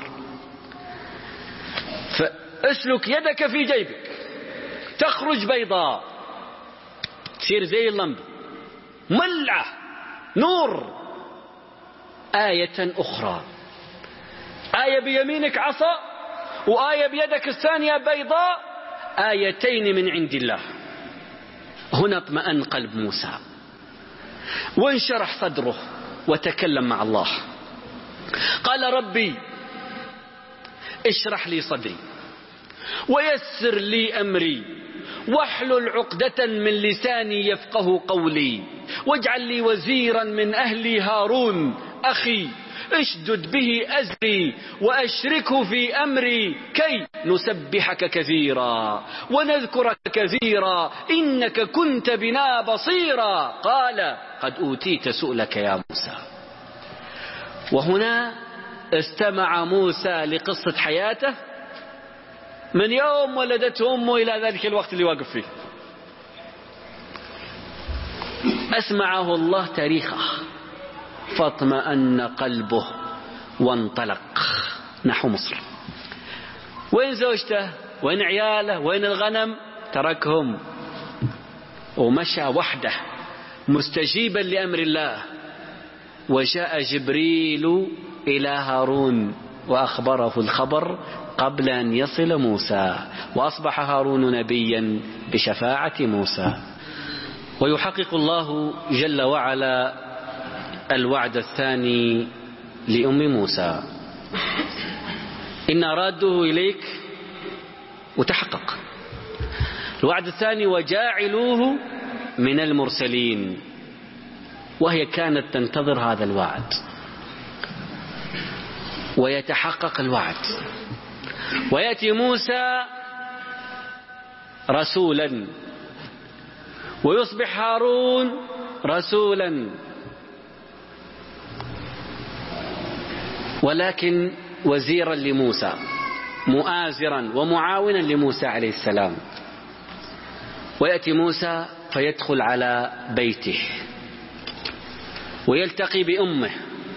فأسلك يدك في جيبك تخرج بيضاء، تصير زي اللمبة ملعة نور. آية أخرى، آية بيمينك عصا وآية بيدك الثانية بيضاء، آيتين من عند الله. هنا اطمأن قلب موسى وانشرح صدره وتكلم مع الله. قال ربي اشرح لي صدري ويسر لي أمري واحلل عقدة من لساني يفقه قولي واجعل لي وزيرا من أهلي هارون أخي اشدد به أزري وأشركه في أمري كي نسبحك كثيرا ونذكرك كثيرا إنك كنت بنا بصيرا. قال قد أوتيت سؤلك يا موسى. وهنا استمع موسى لقصة حياته من يوم ولدته أمه إلى ذلك الوقت اللي واقف فيه. أسمعه الله تاريخه فاطمأن قلبه وانطلق نحو مصر. وين زوجته؟ وين عياله؟ وين الغنم؟ تركهم ومشى وحده مستجيبا لأمر الله. وجاء جبريل إلى هارون وأخبره الخبر قبل أن يصل موسى، وأصبح هارون نبيا بشفاعة موسى. ويحقق الله جل وعلا الوعد الثاني لأم موسى، إن رادوه إليك، وتحقق. الوعد الثاني وجاعلوه من المرسلين، وهي كانت تنتظر هذا الوعد ويتحقق الوعد. ويأتي موسى رسولا ويصبح هارون رسولا، ولكن وزيرا لموسى، مؤازرا ومعاونا لموسى عليه السلام. ويأتي موسى فيدخل على بيته ويلتقي بأمه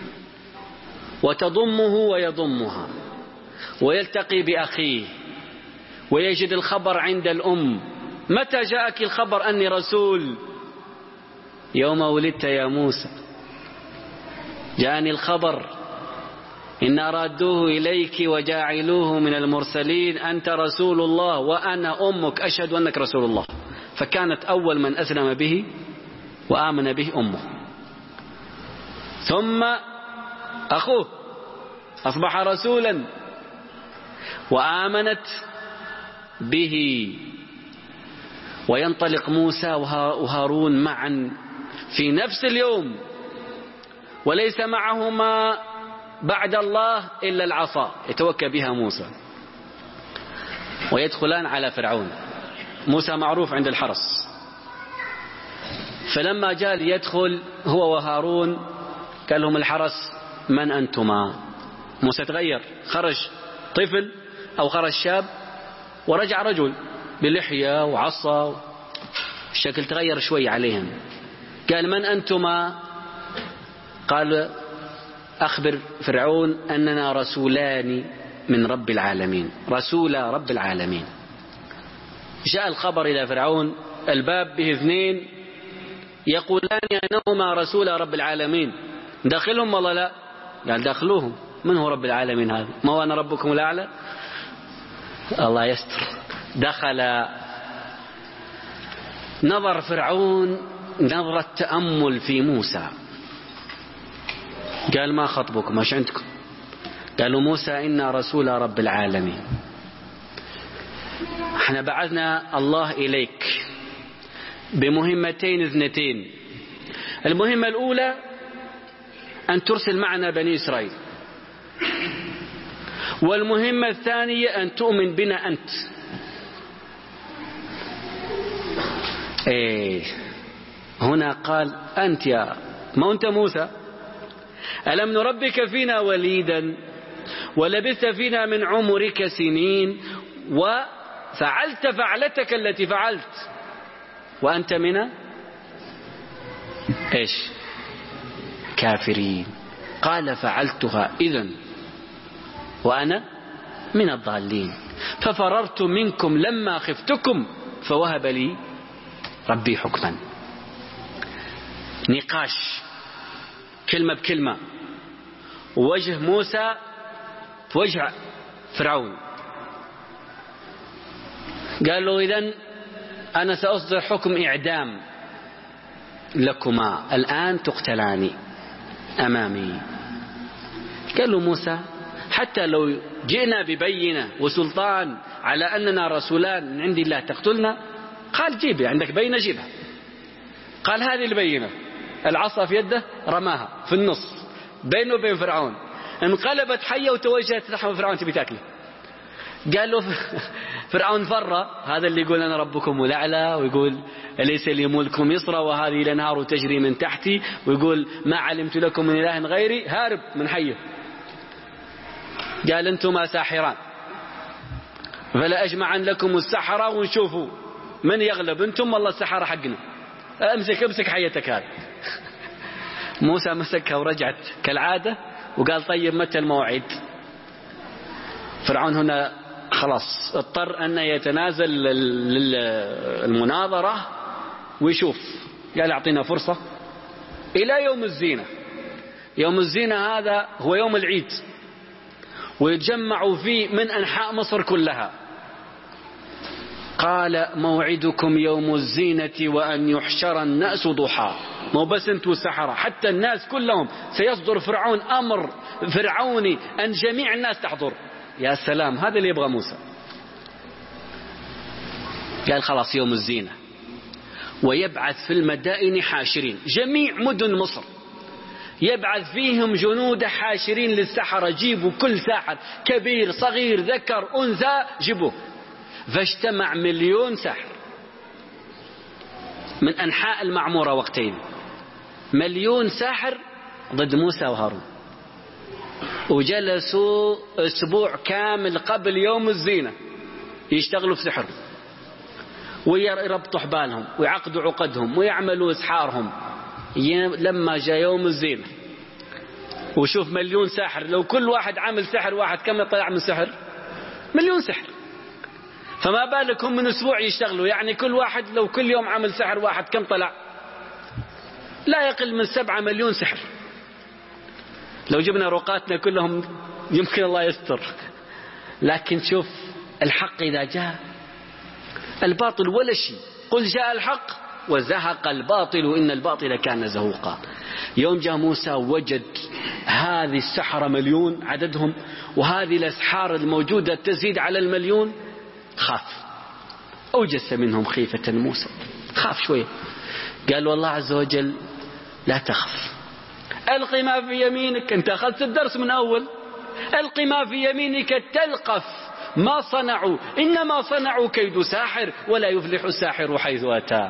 وتضمه ويضمها، ويلتقي بأخيه ويجد الخبر عند الأم. متى جاءك الخبر أني رسول؟ يوم ولدت يا موسى جاءني الخبر إن رادوه إليك وجاعلوه من المرسلين، أنت رسول الله وأنا أمك أشهد أنك رسول الله. فكانت أول من أسلم به وآمن به أمه، ثم أخوه أصبح رسولا وآمنت به. وينطلق موسى وهارون معا في نفس اليوم، وليس معهما بعد الله إلا العصا يتوكى بها موسى، ويدخلان على فرعون. موسى معروف عند الحرس، فلما جاء ليدخل هو وهارون قال لهم الحرس من أنتما؟ موسى تغير، خرج طفل أو خرج شاب ورجع رجل بلحية وعصا، الشكل تغير شوي عليهم. قال من أنتما؟ قال أخبر فرعون أننا رسولان من رب العالمين، رسول رب العالمين. جاء الخبر إلى فرعون، الباب به اثنين يقولان أنهما رسول رب العالمين، داخلهم والله لا؟ قال داخلوهم. من هو رب العالمين هذا؟ ما هو أنا ربكم الأعلى؟ الله يستر. دخل، نظر فرعون نظرة تأمل في موسى، قال ما خطبكم، ايش عندكم؟ قالوا موسى إنا رسول رب العالمين، احنا بعثنا الله إليك بمهمتين اثنتين. المهمة الأولى أن ترسل معنا بني إسرائيل، والمهمة الثانية أن تؤمن بنا أنت. إيه هنا قال أنت يا ما أنت موسى، ألم نربك فينا وليدا ولبثت فينا من عمرك سنين وفعلت فعلتك التي فعلت وأنت من إيش كافرين. قال فعلتها إذن وأنا من الضالين ففررت منكم لما خفتكم فوهب لي ربي حكما. نقاش كلمة بكلمة، ووجه موسى في وجه فرعون. قال له إذن أنا سأصدر حكم إعدام لكما، الآن تقتلان أمامي. قال له موسى حتى لو جئنا ببينة وسلطان على أننا رسولان من عند الله تقتلنا. قال جيبها، عندك بينة جيبها. قال هذه البينة، العصا في يده رماها في النص بينه وبين فرعون، انقلبت حية وتوجهت نحو فرعون تبي تاكله. قال له فرعون فر، هذا اللي يقول أنا ربكم الأعلى، ويقول أليس لي ملك مصر وهذه الأنهار تجري من تحتي، ويقول ما علمت لكم من إله غيري، هارب من حيه. قال أنتما ساحران فلا أجمعن لكم السحرة ونشوفوا من يغلب، أنتم والله السحرة حقنا، امسك امسك حيتك هذه. موسى مسكها ورجعت كالعادة وقال طيب متى الموعد؟ فرعون هنا خلاص اضطر أن يتنازل للمناظرة ويشوف، قال أعطينا فرصة إلى يوم الزينة. يوم الزينة هذا هو يوم العيد، ويتجمعوا فيه من أنحاء مصر كلها. قال موعدكم يوم الزينة وأن يحشر الناس ضحى. مو بس انتوا السحرة، حتى الناس كلهم سيصدر فرعون أمر فرعوني أن جميع الناس تحضر. يا سلام، هذا اللي يبغى موسى. قال خلاص يوم الزينة، ويبعث في المدائن حاشرين، جميع مدن مصر يبعث فيهم جنود حاشرين للسحرة، جيبوا كل ساحر كبير صغير ذكر أنثى جيبوه. فاجتمع مليون ساحر من أنحاء المعمورة وقتين، مليون ساحر ضد موسى وهارون، وجلسوا أسبوع كامل قبل يوم الزينة يشتغلوا في سحر، ويربطوا حبالهم ويعقدوا عقدهم ويعملوا إسحارهم. لما جاء يوم الزينة وشوف مليون ساحر، لو كل واحد عامل سحر واحد كم يطلع من سحر؟ مليون سحر. فما بالك هم من أسبوع يشتغلوا، يعني كل واحد لو كل يوم عمل سحر واحد كم طلع؟ لا يقل من سبعة مليون سحر. لو جبنا رقاتنا كلهم يمكن الله يستر. لكن شوف الحق إذا جاء، الباطل ولا شيء. قل جاء الحق وزهق الباطل إن الباطل كان زهوقا. يوم جاء موسى وجد هذه السحرة مليون عددهم، وهذه الأسحار الموجودة تزيد على المليون، خاف، أوجس منهم خيفة موسى، خاف شوية. قال والله عز وجل لا تخف، ألقي ما في يمينك. أنت أخذت الدرس من أول، ألقي ما في يمينك تلقف ما صنعوا إنما صنعوا كيد ساحر ولا يفلح الساحر حيث أتى.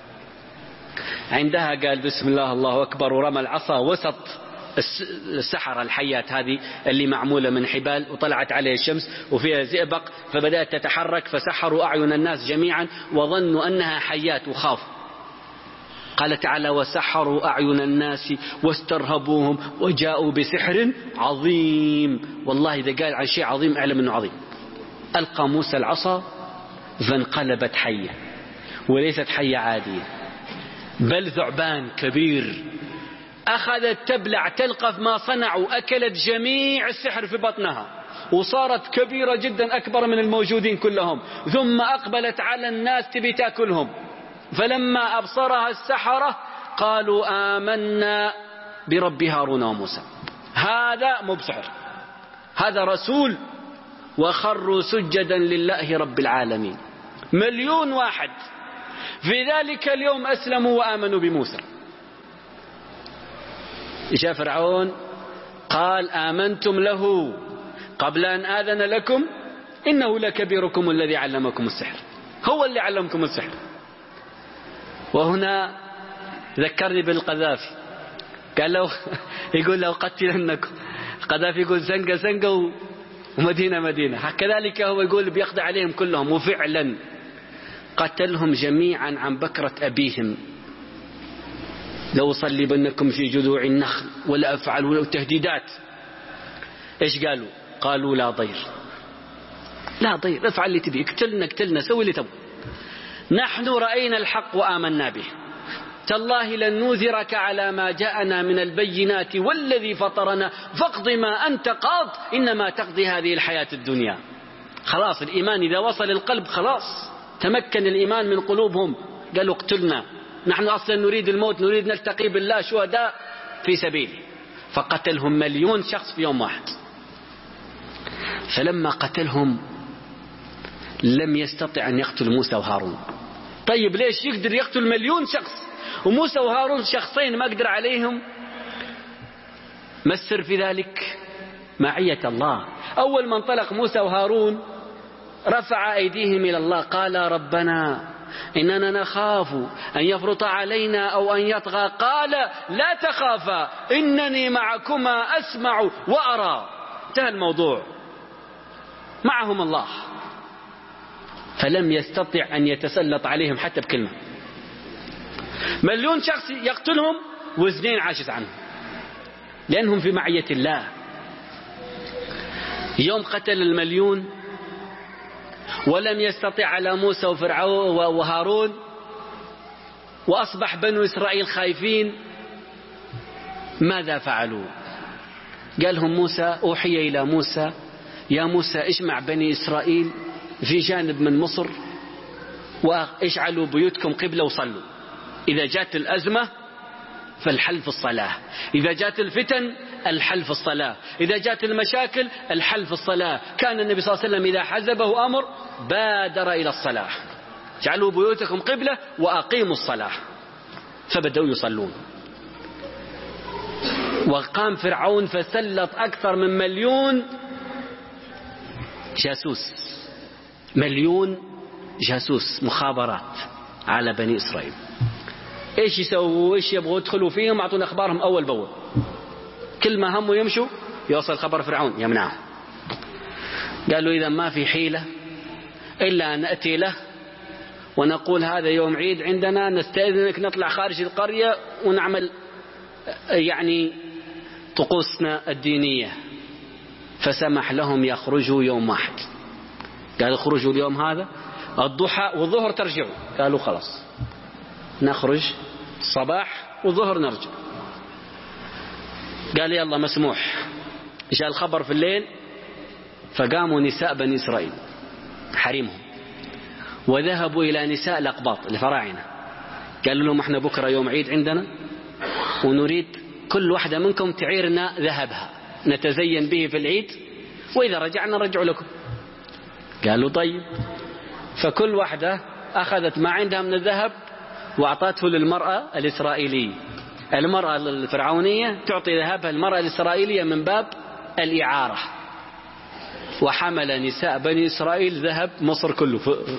عندها قال بسم الله الله أكبر، ورمى العصا وسط السحرة الحيات هذه اللي معمولة من حبال، وطلعت عليه الشمس وفيها زئبق، فبدأت تتحرك، فسحروا أعين الناس جميعا وظنوا أنها حيات وخافوا. قال تعالى وسحروا أعين الناس واسترهبوهم وجاءوا بسحر عظيم. والله إذا قال عن شيء عظيم أعلم أنه عظيم. ألقى موسى العصا فانقلبت حية، وليست حية عادية بل ثعبان كبير، أخذت تبلع تلقف ما صنعوا، أكلت جميع السحر في بطنها وصارت كبيرة جدا أكبر من الموجودين كلهم، ثم أقبلت على الناس تبي تأكلهم. فلما أبصرها السحرة قالوا آمنا برب هارون وموسى. هذا مو بسحر، هذا رسول. وخروا سجدا لله رب العالمين، مليون واحد في ذلك اليوم أسلموا وآمنوا بموسى. جاء فرعون قال آمنتم له قبل أن آذن لكم إنه لكبيركم الذي علمكم السحر، هو اللي علمكم السحر. وهنا ذكرني بالقذافي، قال له يقول له قتلنكم، القذافي يقول زنقة زنقة ومدينة مدينة، كذلك هو يقول بيقضي عليهم كلهم، وفعلا قتلهم جميعا عن بكرة أبيهم. لو صلبنكم في جذوع النخل ولا أفعل ولا تهديدات. إيش قالوا؟ قالوا لا ضير، لا ضير، افعل اللي تبي، اقتلنا اقتلنا، سوي اللي تبي، نحن رأينا الحق وآمنا به، تالله لن نوذرك على ما جاءنا من البينات والذي فطرنا فاقض ما أنت قاض إنما تقضي هذه الحياة الدنيا. خلاص الإيمان إذا وصل القلب خلاص تمكن الإيمان من قلوبهم، قالوا اقتلنا، نحن أصلا نريد الموت، نريد نلتقي بالله شهداء في سبيله. فقتلهم مليون شخص في يوم واحد. فلما قتلهم لم يستطع أن يقتل موسى وهارون. طيب ليش يقدر يقتل مليون شخص وموسى وهارون شخصين ما قدر عليهم؟ ما السر في ذلك؟ معية الله. أول ما انطلق موسى وهارون رفع أيديهم إلى الله، قال ربنا إننا نخاف أن يفرط علينا أو أن يطغى، قال لا تخافا إنني معكما أسمع وأرى. انتهى الموضوع، معهم الله. فلم يستطع أن يتسلط عليهم حتى بكلمة. مليون شخص يقتلهم واثنين عاجز عنهم لأنهم في معية الله. يوم قتل المليون ولم يستطع على موسى وفرعون وهارون، وأصبح بنو إسرائيل خايفين. ماذا فعلوا؟ قالهم موسى أوحي إلى موسى يا موسى اجمع بني إسرائيل في جانب من مصر واجعلوا بيوتكم قبلة وصلوا. إذا جاءت الأزمة فالحل في الصلاة، إذا جاءت الفتن الحل في الصلاة، إذا جاءت المشاكل الحل في الصلاة. كان النبي صلى الله عليه وسلم إذا حزبه أمر بادر إلى الصلاة. اجعلوا بيوتكم قبلة وأقيموا الصلاة. فبدأوا يصلون. وقام فرعون فسلط أكثر من مليون جاسوس، مليون جاسوس مخابرات على بني إسرائيل. إيش يسووا؟ إيش يبغوا؟ يدخلوا فيهم يعطون أخبارهم أول بأول، كل ما هموا يمشوا يوصل خبر فرعون يمنعهم. قالوا إذا ما في حيلة إلا أن نأتي له ونقول هذا يوم عيد عندنا، نستأذنك نطلع خارج القرية ونعمل يعني طقوسنا الدينية. فسمح لهم يخرجوا يوم واحد. قالوا خرجوا اليوم هذا الضحى والظهر ترجعوا. قالوا خلاص نخرج الصباح والظهر نرجع. قال يلا مسموح. جاء الخبر في الليل فقاموا نساء بني إسرائيل حريمهم وذهبوا إلى نساء الأقباط الفراعنة، قالوا لهم احنا بكرة يوم عيد عندنا ونريد كل واحدة منكم تعيرنا ذهبها نتزين به في العيد، وإذا رجعنا نرجع لكم. قالوا طيب. فكل واحدة أخذت ما عندها من الذهب وأعطته للمرأة الإسرائيلية. المرأة الفرعونية تعطي ذهبها المرأة الإسرائيلية من باب الإعارة. وحمل نساء بني إسرائيل ذهب مصر كله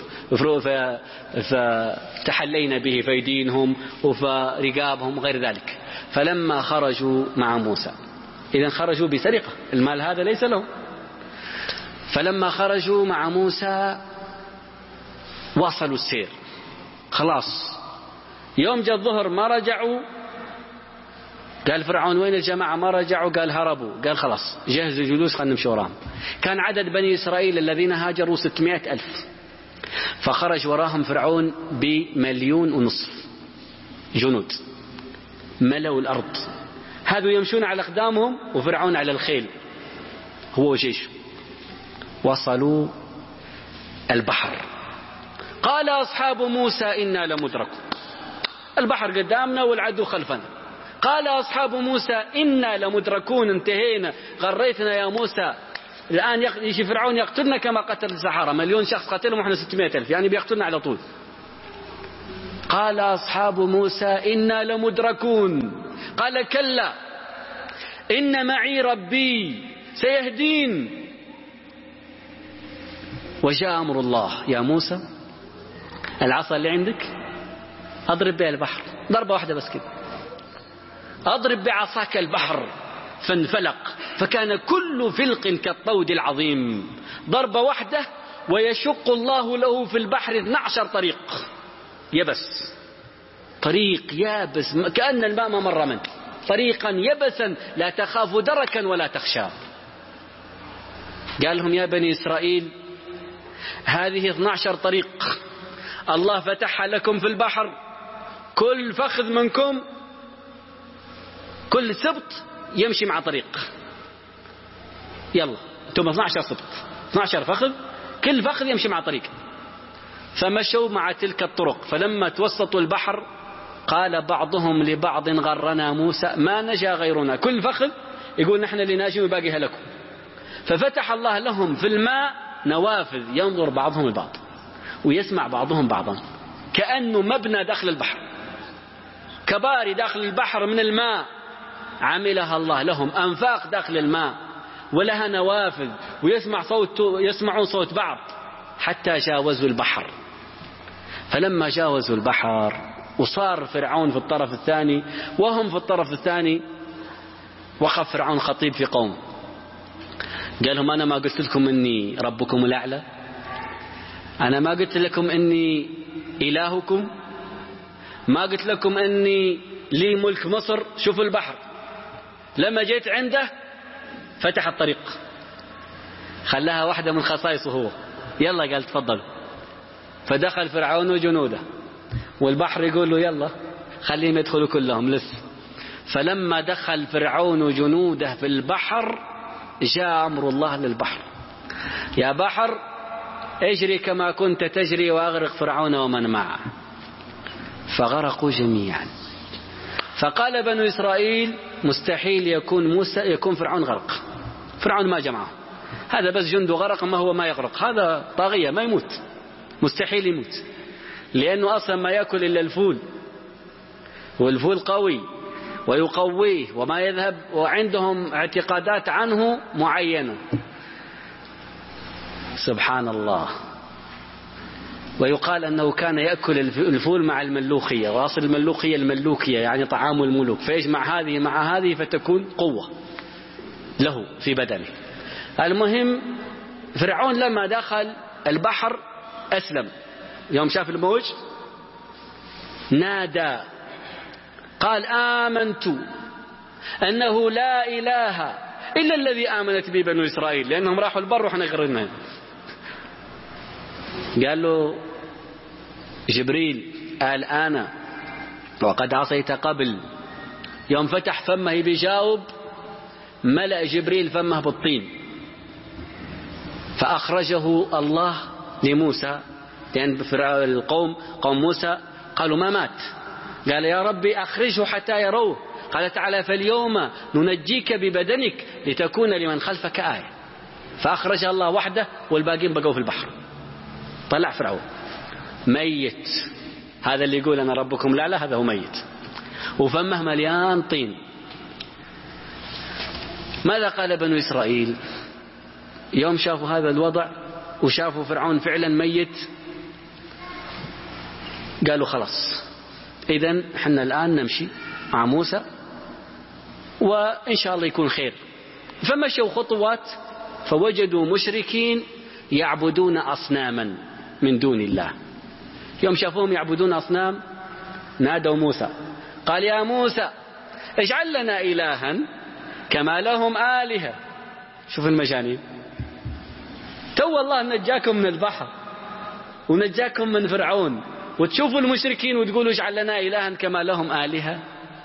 فتحلينا به في دينهم وفي رقابهم وغير ذلك. فلما خرجوا مع موسى، إذن خرجوا بسرقة، المال هذا ليس لهم. فلما خرجوا مع موسى واصلوا السير، خلاص يوم جاء الظهر ما رجعوا. قال فرعون وين الجماعة؟ ما رجعوا. قال هربوا. قال خلاص جهزوا جلوس خلنا نمشي وراهم. كان عدد بني إسرائيل الذين هاجروا ستمائة ألف، فخرج وراهم فرعون بمليون ونصف جنود ملأوا الأرض. هذو يمشون على أقدامهم وفرعون على الخيل هو وجيشه. وصلوا البحر. قال أصحاب موسى إنا لمدركون، البحر قدامنا والعدو خلفنا. قال أصحاب موسى إنا لمدركون، انتهينا، غريتنا يا موسى، الآن يجي فرعون يقتلنا كما قتل السحرة، مليون شخص قتلهم ونحن ستمائة ألف، يعني بيقتلنا على طول. قال أصحاب موسى إنا لمدركون، قال كلا إن معي ربي سيهدين. وجاء أمر الله، يا موسى العصا اللي عندك أضرب بها البحر، ضربة واحدة بس كده، أضرب بعصاك البحر فانفلق فكان كل فلق كالطود العظيم. ضربة واحدة ويشق الله له في البحر اثني عشر طريق يبس، طريق يابس كأن الماء ما مر منه، طريقا يبسا لا تخاف دركا ولا تخشى. قال لهم يا بني إسرائيل هذه اثني عشر طريق الله فتحها لكم في البحر، كل فخذ منكم كل سبط يمشي مع طريق، يلا انتم اثني عشر سبط، اثني عشر فخذ، كل فخذ يمشي مع طريق. فمشوا مع تلك الطرق، فلما توسطوا البحر قال بعضهم لبعض غرنا موسى ما نجا غيرنا، كل فخذ يقول نحن اللي ناجي وباقيها لكم. ففتح الله لهم في الماء نوافذ ينظر بعضهم البعض ويسمع بعضهم بعضا، كأنه مبنى داخل البحر، كباري داخل البحر من الماء عملها الله لهم، أنفاق داخل الماء ولها نوافذ، ويسمع صوت يسمعون صوت بعض حتى جاوزوا البحر. فلما جاوزوا البحر وصار فرعون في الطرف الثاني وهم في الطرف الثاني، وقف فرعون خطيب في قوم قال لهم أنا ما قلت لكم إني ربكم الأعلى؟ أنا ما قلت لكم إني إلهكم؟ ما قلت لكم إني لي ملك مصر؟ شوفوا البحر، لما جيت عنده فتح الطريق، خلاها واحدة من خصائصه هو، يلا قال تفضل. فدخل فرعون وجنوده والبحر يقول له يلا خليهم يدخلوا كلهم لسه. فلما دخل فرعون وجنوده في البحر جاء أمر الله للبحر، يا بحر اجري كما كنت تجري وأغرق فرعون ومن معه، فغرقوا جميعا. فقال بنو إسرائيل مستحيل يكون موسى يكون فرعون غرق، فرعون ما جمعه، هذا بس جنده غرق، ما هو ما يغرق، هذا طاغية ما يموت، مستحيل يموت، لأنه أصلا ما يأكل إلا الفول، والفول قوي ويقويه وما يذهب، وعندهم اعتقادات عنه معينة سبحان الله. ويقال أنه كان يأكل الفول مع الملوخية، وأصل الملوخية الملوكية يعني طعام الملوك، فيجمع هذه مع هذه فتكون قوة له في بدنه. المهم فرعون لما دخل البحر أسلم، يوم شاف الموج نادى قال آمنت أنه لا إله إلا الذي آمنت به بنو إسرائيل، لأنهم راحوا البر وحنا غرنا. قال له جبريل الآن وقد عصيت قبل، يوم فتح فمه بيجاوب ملأ جبريل فمه بالطين، فأخرجه الله لموسى، لأن يعني القوم قوم موسى قالوا ما مات، قال يا ربي أخرجه حتى يروه، قال تعالى فاليوم ننجيك ببدنك لتكون لمن خلفك آية. فأخرج الله وحده والباقين بقوا في البحر. طلع فرعون ميت، هذا اللي يقول أنا ربكم لا لا هذا هو ميت، وفمه مليان طين. ماذا قال بنو إسرائيل يوم شافوا هذا الوضع وشافوا فرعون فعلا ميت؟ قالوا خلاص إذن حنا الآن نمشي مع موسى وإن شاء الله يكون خير. فمشوا خطوات فوجدوا مشركين يعبدون أصناما من دون الله. يوم شافوهم يعبدون أصنام نادوا موسى، قال يا موسى اجعل لنا إلها كما لهم آلهة. شوف المجانين، تو الله نجاكم من البحر ونجاكم من فرعون، وتشوفوا المشركين وتقولوا اجعل لنا إلها كما لهم آلهة.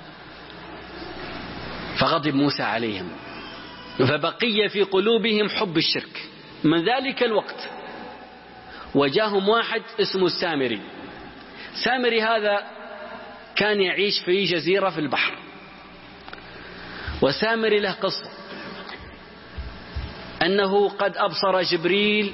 فغضب موسى عليهم فبقي في قلوبهم حب الشرك من ذلك الوقت. وجاهم واحد اسمه السامري. سامري هذا كان يعيش في جزيرة في البحر، وسامري له قصة أنه قد أبصر جبريل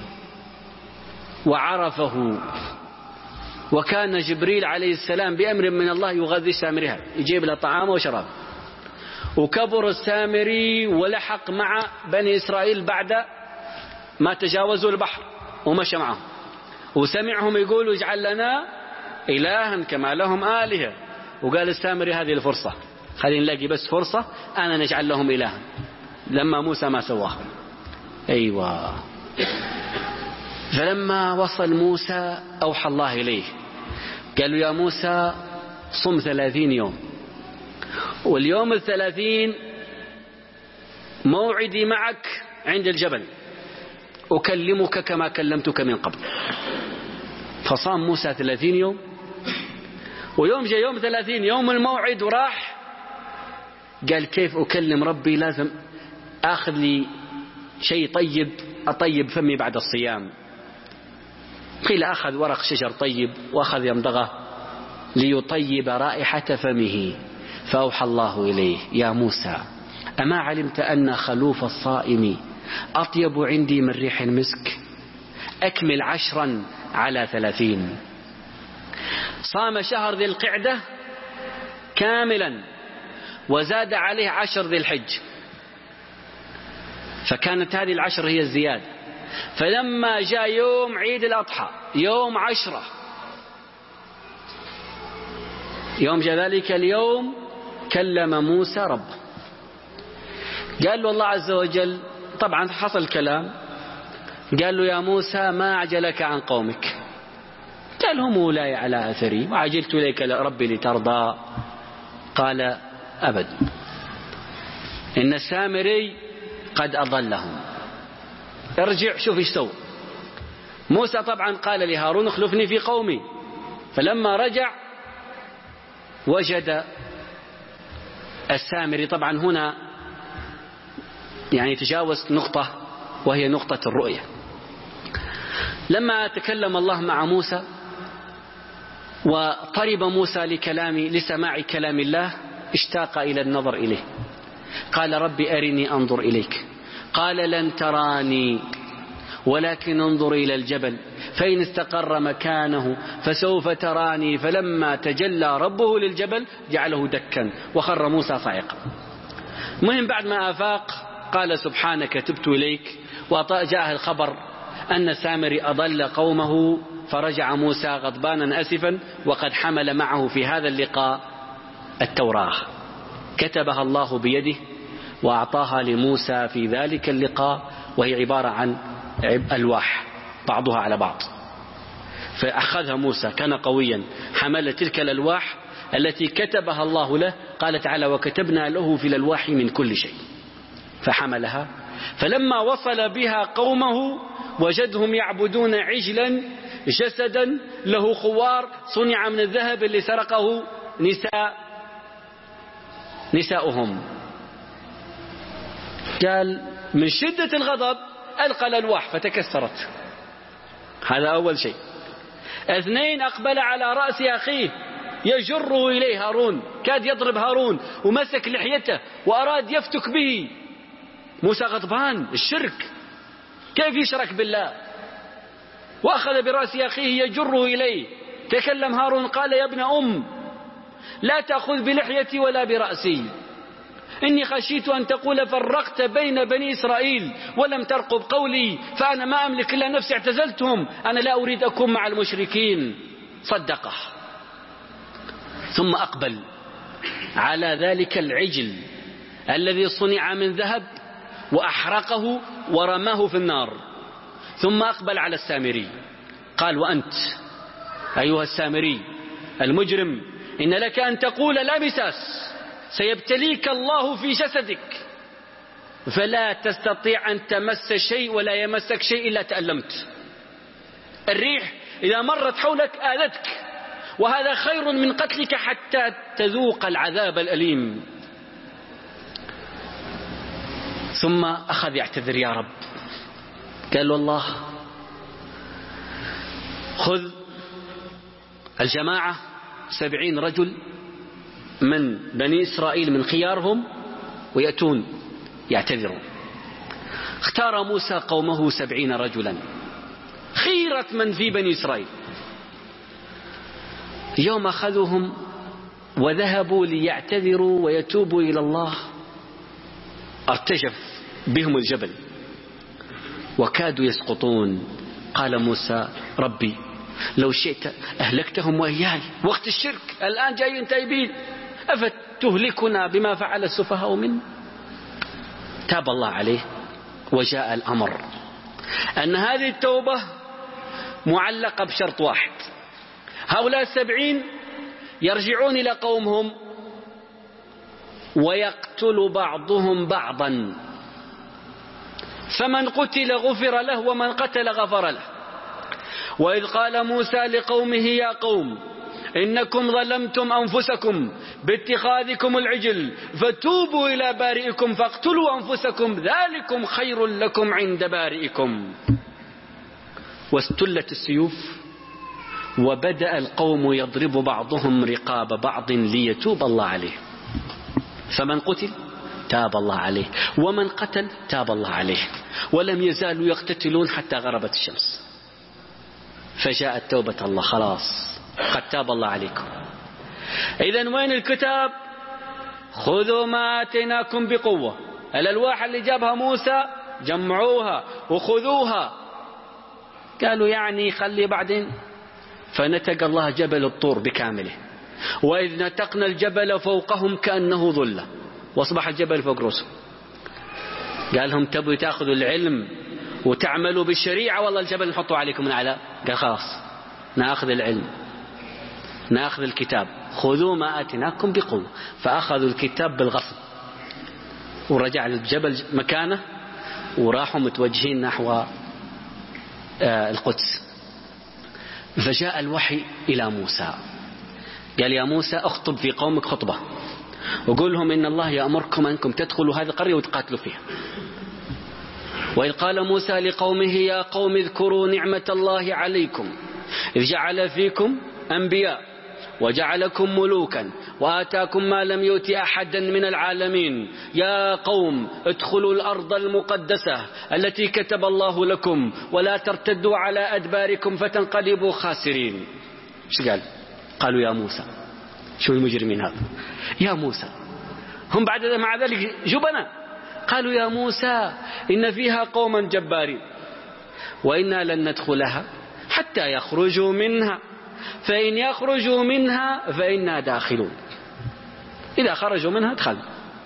وعرفه، وكان جبريل عليه السلام بأمر من الله يغذي سامرها، يجيب له طعام وشراب. وكبر السامري ولحق مع بني إسرائيل بعد ما تجاوزوا البحر ومشى معهم، وسمعهم يقولوا اجعل لنا إلها كما لهم آلهة. وقال السامري هذه الفرصة، خلينا نلاقي بس فرصة أنا نجعل لهم إلها، لما موسى ما سواه. أيوة. فلما وصل موسى أوحى الله إليه، قالوا يا موسى صم ثلاثين يوم، واليوم الثلاثين موعدي معك عند الجبل، أكلمك كما كلمتك من قبل. فصام موسى ثلاثين يوم، ويوم جاء يوم ثلاثين يوم الموعد وراح، قال كيف أكلم ربي؟ لازم أخذ لي شيء طيب أطيب فمي بعد الصيام. قيل أخذ ورق شجر طيب وأخذ يمضغه ليطيب رائحة فمه. فأوحى الله إليه يا موسى أما علمت أن خلوف الصائم أطيب عندي من ريح المسك؟ أكمل عشرا على ثلاثين. صام شهر ذي القعدة كاملا وزاد عليه عشر ذي الحج، فكانت هذه العشر هي الزيادة. فلما جاء يوم عيد الأضحى يوم عشرة، يوم جاء ذلك اليوم كلم موسى ربه، قال له الله عز وجل، طبعا حصل كلام، قال له يا موسى ما أعجلك عن قومك؟ قال هم أولاي على أثري وعجلت إليك ربي لترضى. قال أبد، إن السامري قد أضلهم، ارجع شوف ايش سوى. موسى طبعا قال لهارون اخلفني في قومي، فلما رجع وجد السامري، طبعا هنا يعني تجاوز نقطة وهي نقطة الرؤية. لما تكلم الله مع موسى وطرب موسى لكلام لسماع كلام الله، اشتاق إلى النظر إليه، قال ربي أرني أنظر إليك. قال لن تراني ولكن انظر إلى الجبل فإن استقر مكانه فسوف تراني. فلما تجلى ربه للجبل جعله دكا وخر موسى صاعقا. مهم بعد ما أفاق قال سبحانك تبت إليك، وجاء الخبر أن سامري أضل قومه، فرجع موسى غضبانا أسفا، وقد حمل معه في هذا اللقاء التوراة كتبها الله بيده وأعطاها لموسى في ذلك اللقاء، وهي عبارة عن ألواح بعضها على بعض. فأخذها موسى كان قويا، حمل تلك الألواح التي كتبها الله له. قال تعالى وكتبنا له في الألواح من كل شيء، فحملها. فلما وصل بها قومه وجدهم يعبدون عجلا جسدا له خوار صنع من الذهب اللي سرقه نساء نساؤهم. قال من شدة الغضب ألقى الألواح فتكسرت. هذا أول شيء. اثنين، أقبل على رأس أخيه يجره إليه هارون، كاد يضرب هارون ومسك لحيته وأراد يفتك به. موسى غضبان، الشرك، كيف يشرك بالله؟ وأخذ برأس أخيه يجره إليه. تكلم هارون قال يا ابن أم لا تأخذ بلحيتي ولا برأسي، إني خشيت أن تقول فرقت بين بني إسرائيل ولم ترقب قولي، فأنا ما أملك إلا نفسي اعتزلتهم، أنا لا أريد أكون مع المشركين. صدقه. ثم أقبل على ذلك العجل الذي صنع من ذهب وأحرقه ورماه في النار. ثم أقبل على السامري قال وأنت أيها السامري المجرم إن لك أن تقول لا مساس، سيبتليك الله في جسدك فلا تستطيع أن تمس شيء ولا يمسك شيء إلا تألمت. الريح إذا مرت حولك آذتك، وهذا خير من قتلك حتى تذوق العذاب الأليم. ثم أخذ يعتذر يا رب، قال له الله خذ الجماعة سبعين رجل من بني إسرائيل من خيارهم ويأتون يعتذرون. اختار موسى قومه سبعين رجلا خيرة من في بني إسرائيل. يوم أخذوهم وذهبوا ليعتذروا ويتوبوا إلى الله ارتجف بهم الجبل وكادوا يسقطون. قال موسى ربي لو شئت أهلكتهم وإياي وقت الشرك، الآن جايين تايبين، أفتهلكنا بما فعل السفهاء منا؟ تاب الله عليه وجاء الأمر أن هذه التوبة معلقة بشرط واحد: هؤلاء السبعين يرجعون إلى قومهم ويقتل بعضهم بعضا، فمن قتل غفر له ومن قتل غفر له. وإذ قال موسى لقومه يا قوم إنكم ظلمتم أنفسكم باتخاذكم العجل فتوبوا إلى بارئكم فاقتلوا أنفسكم ذلكم خير لكم عند بارئكم. واستلت السيوف وبدأ القوم يضرب بعضهم رقاب بعض ليتوب الله عليه، فمن قتل تاب الله عليه ومن قتل تاب الله عليه، ولم يزالوا يقتتلون حتى غربت الشمس. فجاءت توبة الله، خلاص قد تاب الله عليكم. إذن وين الكتاب؟ خذوا ما آتيناكم بقوة. الألواح اللي جابها موسى جمعوها وخذوها. قالوا يعني خلي بعدين. فنتق الله جبل الطور بكامله، وإذ نتقنا الجبل فوقهم كأنه ظلة واصبح الجبل فوق رؤوسهم. قال لهم تبوا تأخذوا العلم وتعملوا بالشريعة والله الجبل نحطه عليكم من أعلى. قال خلاص نأخذ العلم نأخذ الكتاب، خذوا ما آتيناكم بقوة. فأخذوا الكتاب بالغصب ورجع الجبل مكانه وراحوا متوجهين نحو القدس. فجاء الوحي إلى موسى قال يا موسى اخطب في قومك خطبة وقول لهم إن الله يأمركم أنكم تدخلوا هذه القرية وتقاتلوا فيها. وإذ قال موسى لقومه يا قوم اذكروا نعمة الله عليكم إذ جعل فيكم أنبياء وجعلكم ملوكا وآتاكم ما لم يؤت أحدا من العالمين. يا قوم ادخلوا الأرض المقدسة التي كتب الله لكم ولا ترتدوا على أدباركم فتنقلبوا خاسرين. ايش قال؟ قالوا يا موسى، شو المجرمين هذا؟ يا موسى هم بعد مع ذلك جبنا. قالوا يا موسى إن فيها قوما جبارين وإنا لن ندخلها حتى يخرجوا منها فإن يخرجوا منها فإنا داخلون. إذا خرجوا منها دخلوا.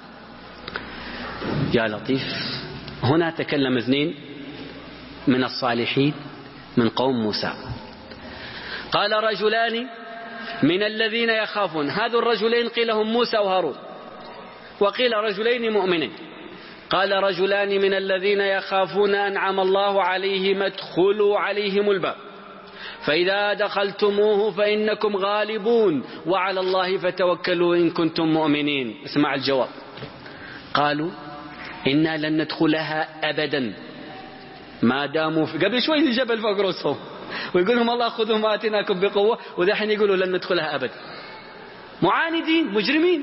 يا لطيف، هنا تكلم اثنين من الصالحين من قوم موسى. قال رجلان من الذين يخافون. هذا الرجلين قيل هم موسى وهارون، وقيل رجلين مؤمنين. قال رجلان من الذين يخافون أنعم الله عليهم ادخلوا عليهم الباب فإذا دخلتموه فإنكم غالبون وعلى الله فتوكلوا إن كنتم مؤمنين. اسمع الجواب. قالوا إنا لن ندخلها أبدا ما داموا في. قبل شوي الجبل فوق رؤوسهم ويقول لهم الله خذوا ما آتيناكم بقوة، ودحين يقولوا لن ندخلها أبدا. معاندين مجرمين.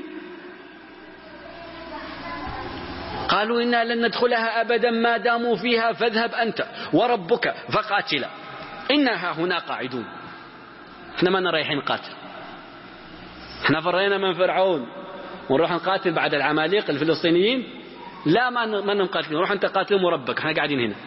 قالوا إنا لن ندخلها أبدا ما داموا فيها فاذهب أنت وربك فقاتلا إنها هنا قاعدون. احنا ما رايحين نقاتل، احنا فرينا من فرعون ونروح نقاتل بعد العماليق الفلسطينيين؟ لا، ما ما نقاتل، نروح انت قاتلهم وربك، احنا قاعدين هنا.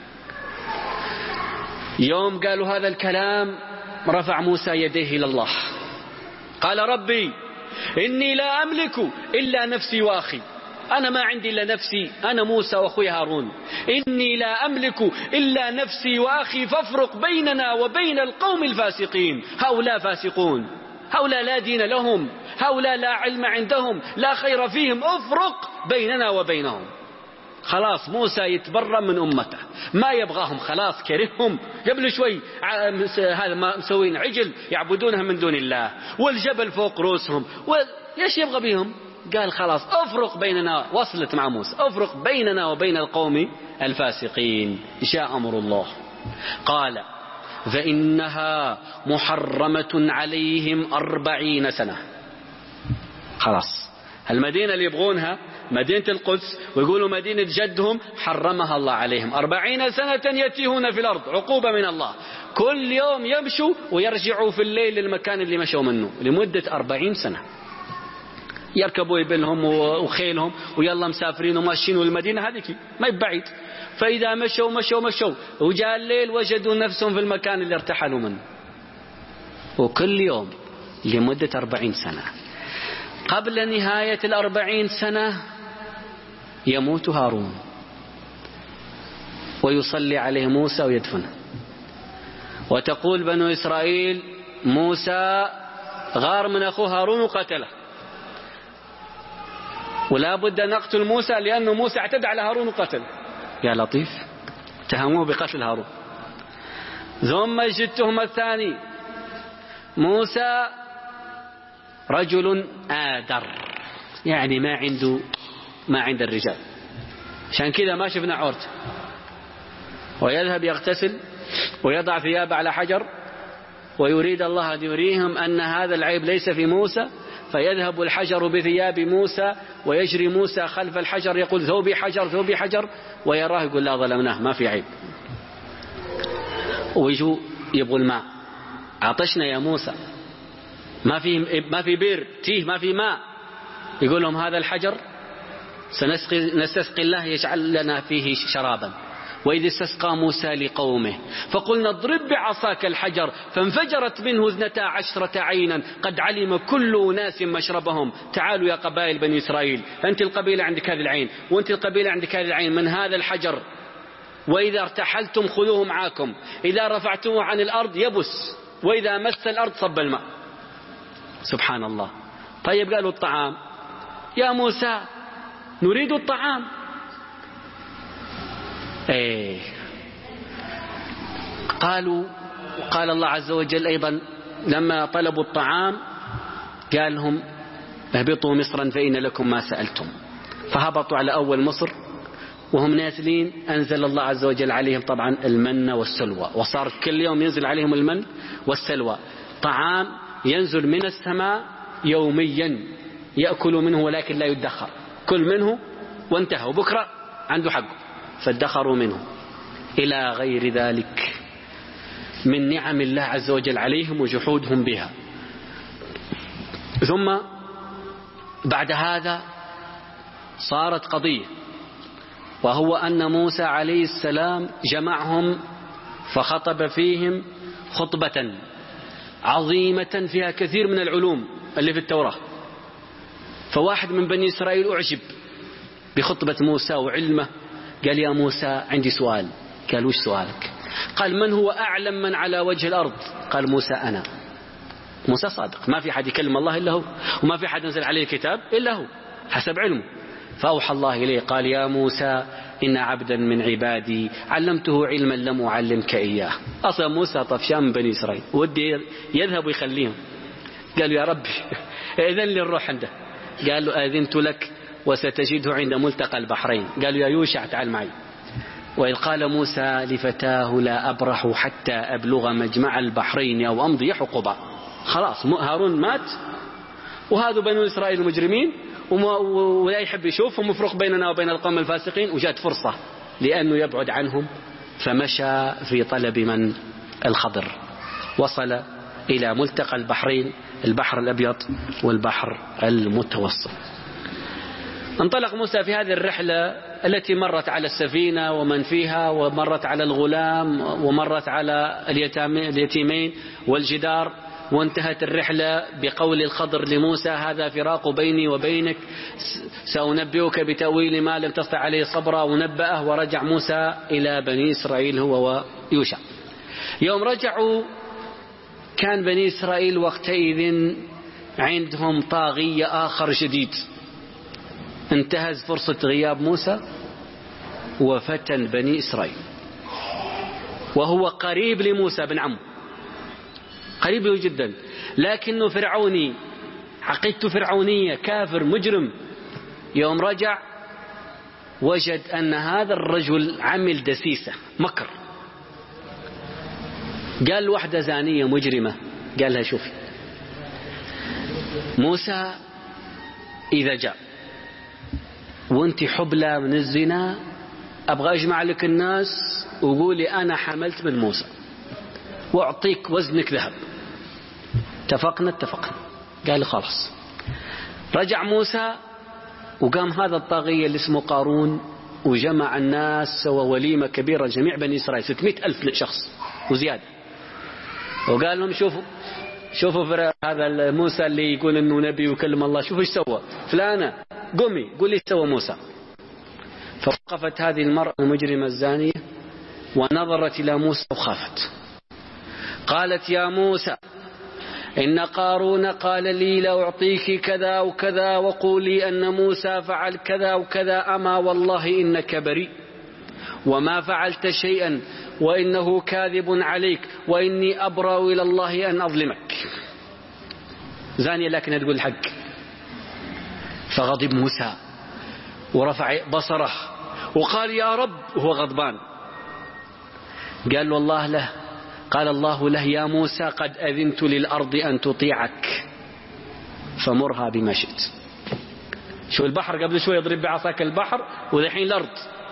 يوم قالوا هذا الكلام رفع موسى يديه إلى الله قال ربي إني لا أملك إلا نفسي وأخي. أنا ما عندي إلا نفسي، أنا موسى وأخوي هارون. إني لا أملك إلا نفسي وأخي فافرق بيننا وبين القوم الفاسقين. هؤلاء فاسقون، هؤلاء لا دين لهم، هؤلاء لا علم عندهم، لا خير فيهم، افرق بيننا وبينهم. خلاص موسى يتبرأ من أمته، ما يبغاهم، خلاص كرههم. قبل شوي هذا ما مسوين عجل يعبدونها من دون الله والجبل فوق رؤوسهم، وإيش يبغى بهم؟ قال خلاص افرق بيننا. وصلت مع موسى افرق بيننا وبين القوم الفاسقين. جاء أمر الله قال فإنها محرمة عليهم أربعين سنة. خلاص المدينة اللي يبغونها مدينة القدس، ويقولوا مدينة جدهم حرمها الله عليهم. أربعين سنة يتيهون في الأرض، عقوبة من الله. كل يوم يمشوا ويرجعوا في الليل للمكان اللي مشوا منه لمدة أربعين سنة. يركبوا إبلهم وخيلهم ويلا مسافرين وماشيين، والمدينة هذيك ما يبعيد. فإذا مشوا مشوا مشوا وجاء الليل وجدوا نفسهم في المكان اللي ارتحلوا منه. وكل يوم لمدة أربعين سنة. قبل نهاية الأربعين سنة يموت هارون ويصلي عليه موسى ويدفنه. وتقول بنو إسرائيل موسى غار من أخوه هارون وقتله، ولا بد أن نقتل موسى لأنه موسى اعتدى على هارون وقتله. يا لطيف، اتهموه بقتل هارون. ثم يجي التهمة الثاني، موسى رجل آدر، يعني ما عنده ما عند الرجال، عشان كذا ما شفنا عورته. ويذهب يغتسل ويضع ثيابه على حجر، ويريد الله أن يريهم أن هذا العيب ليس في موسى، فيذهب الحجر بثياب موسى ويجري موسى خلف الحجر يقول ثوبي حجر ثوبي حجر، ويراه يقول لا ظلمناه ما في عيب. ويجوا يبغوا الماء، عطشنا يا موسى، ما في ما في بير تيه ما في ماء. يقول لهم هذا الحجر سنسقي نستسقي الله يجعل لنا فيه شرابا. وإذ استسقى موسى لقومه فقلنا اضرب بعصاك الحجر فانفجرت منه اثنتا عشرة عينا قد علم كل أناس مشربهم. تعالوا يا قبائل بني إسرائيل، أنت القبيلة عندك هذه العين وأنت القبيلة عندك هذه العين من هذا الحجر، وإذا ارتحلتم خذوه معاكم، إذا رفعتموه عن الأرض يبس، وإذا مس الأرض صب الماء. سبحان الله. طيب قالوا الطعام، يا موسى نريد الطعام. ايه قالوا، قال الله عز وجل أيضا لما طلبوا الطعام قال لهم اهبطوا مصرا فإن لكم ما سألتم. فهبطوا على أول مصر وهم نازلين أنزل الله عز وجل عليهم طبعا المن والسلوى، وصار كل يوم ينزل عليهم المن والسلوى، طعام ينزل من السماء يوميا يأكلوا منه ولكن لا يدخر، كل منه وانتهى وبكرة عنده حقه، فادخروا منه. إلى غير ذلك من نعم الله عز وجل عليهم وجحودهم بها. ثم بعد هذا صارت قضية، وهو أن موسى عليه السلام جمعهم فخطب فيهم خطبة عظيمة فيها كثير من العلوم اللي في التوراة. فواحد من بني إسرائيل أعجب بخطبة موسى وعلمه، قال يا موسى عندي سؤال. قال وش سؤالك؟ قال من هو أعلم من على وجه الأرض؟ قال موسى أنا. موسى صادق، ما في حد يكلم الله إلا هو، وما في حد نزل عليه الكتاب إلا هو حسب علمه. فأوحى الله إليه قال يا موسى إن عبدا من عبادي علمته علما لم أعلمك إياه. أصلا موسى طفشان من بني إسرائيل ودي يذهب ويخليهم. قالوا يا ربي إذن لي الروح عنده. قال له آذنت لك وستجده عند ملتقى البحرين. قالوا يا يوشع تعال معي. وإذ قال موسى لفتاه لا أبرح حتى أبلغ مجمع البحرين أو أمضي حقبا. خلاص هارون مات وهذا بنو إسرائيل المجرمين ولا يحب يشوفهم، مفرق بيننا وبين القوم الفاسقين، وجاءت فرصة لأنه يبعد عنهم، فمشى في طلب من الخضر. وصل إلى ملتقى البحرين، البحر الأبيض والبحر المتوسط. انطلق موسى في هذه الرحلة التي مرت على السفينة ومن فيها، ومرت على الغلام، ومرت على اليتيمين والجدار، وانتهت الرحلة بقول الخضر لموسى هذا فراق بيني وبينك سأنبئك بتأويل ما لم تستطع عليه صبرا. ونبأه ورجع موسى إلى بني إسرائيل هو ويوشع. يوم رجعوا كان بني إسرائيل وقتئذ عندهم طاغية آخر جديد، انتهز فرصة غياب موسى وفتن بني إسرائيل، وهو قريب لموسى بن عمه، قريب له جدا، لكنه فرعوني، عقيدته فرعونية، كافر مجرم. يوم رجع وجد أن هذا الرجل عمل دسيسة مكر. قال واحدة زانية مجرمة، قال لها شوفي موسى إذا جاء وانت حبلى من الزنا، أبغى أجمع لك الناس وقولي أنا حملت من موسى وأعطيك وزنك ذهب. اتفقنا اتفقنا. قال خلاص. رجع موسى وقام هذا الطاغية اللي اسمه قارون وجمع الناس، سوى وليمة كبيرة جميع بني إسرائيل ستمائة ألف شخص وزيادة، وقال لهم شوفوا شوفوا هذا موسى اللي يقول انه نبي وكلم الله، شوفوا ايش سوى فلانة، قومي قولي ايش سوى موسى. فوقفت هذه المرأة المجرمة الزانية ونظرت إلى موسى وخافت، قالت يا موسى إن قارون قال لي لأعطيك كذا وكذا وقولي أن موسى فعل كذا وكذا، أما والله إنك بريء وما فعلت شيئا وإنه كاذب عليك وإني أبرأ إلى الله أن أظلمك. زانية لكن تقول الحق. فغضب موسى ورفع بصره وقال يا رب، وهو غضبان. قال والله له قال الله له يا موسى قد أذنت للأرض أن تطيعك فمرها بما شئت. شو البحر قبل شوي يضرب بعصاك البحر والحين الأرض.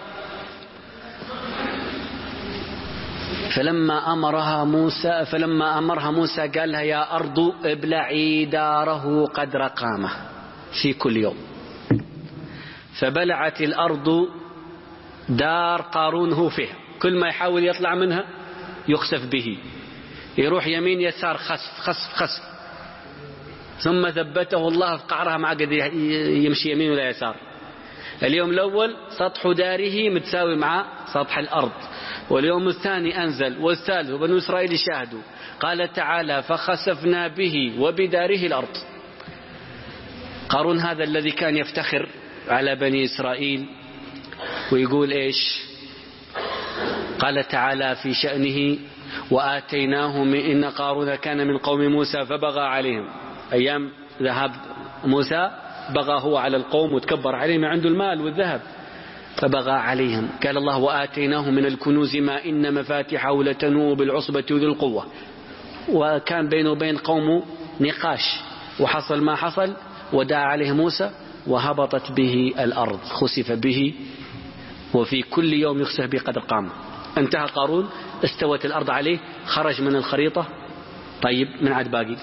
فلما أمرها موسى فلما أمرها موسى قال لها يا أرض ابلعي داره قدر قامة في كل يوم. فبلعت الأرض دار قارون هو فيها، كل ما يحاول يطلع منها يخسف به، يروح يمين يسار خسف خسف خسف، ثم ثبته الله في قعرها ما قد يمشي يمين ولا يسار. اليوم الأول سطح داره متساوي مع سطح الأرض، واليوم الثاني أنزل، والثالث وبنو إسرائيل شاهدوا. قال تعالى فخسفنا به وبداره الأرض. قارون هذا الذي كان يفتخر على بني إسرائيل ويقول إيش؟ قال تعالى في شأنه وآتيناه من إن قارون كان من قوم موسى فبغى عليهم. أيام ذهب موسى بغى هو على القوم وتكبر عليهم، عنده المال والذهب فبغى عليهم. قال الله وآتيناه من الكنوز ما إن مفاتحه لتنوء بالعصبة ذي القوة. وكان بينه وبين قومه نقاش وحصل ما حصل، ودعا عليه موسى وهبطت به الأرض، خسف به وفي كل يوم يخسف به قدر قامة. انتهى قارون، استوت الأرض عليه، خرج من الخريطة. طيب من عاد باقي؟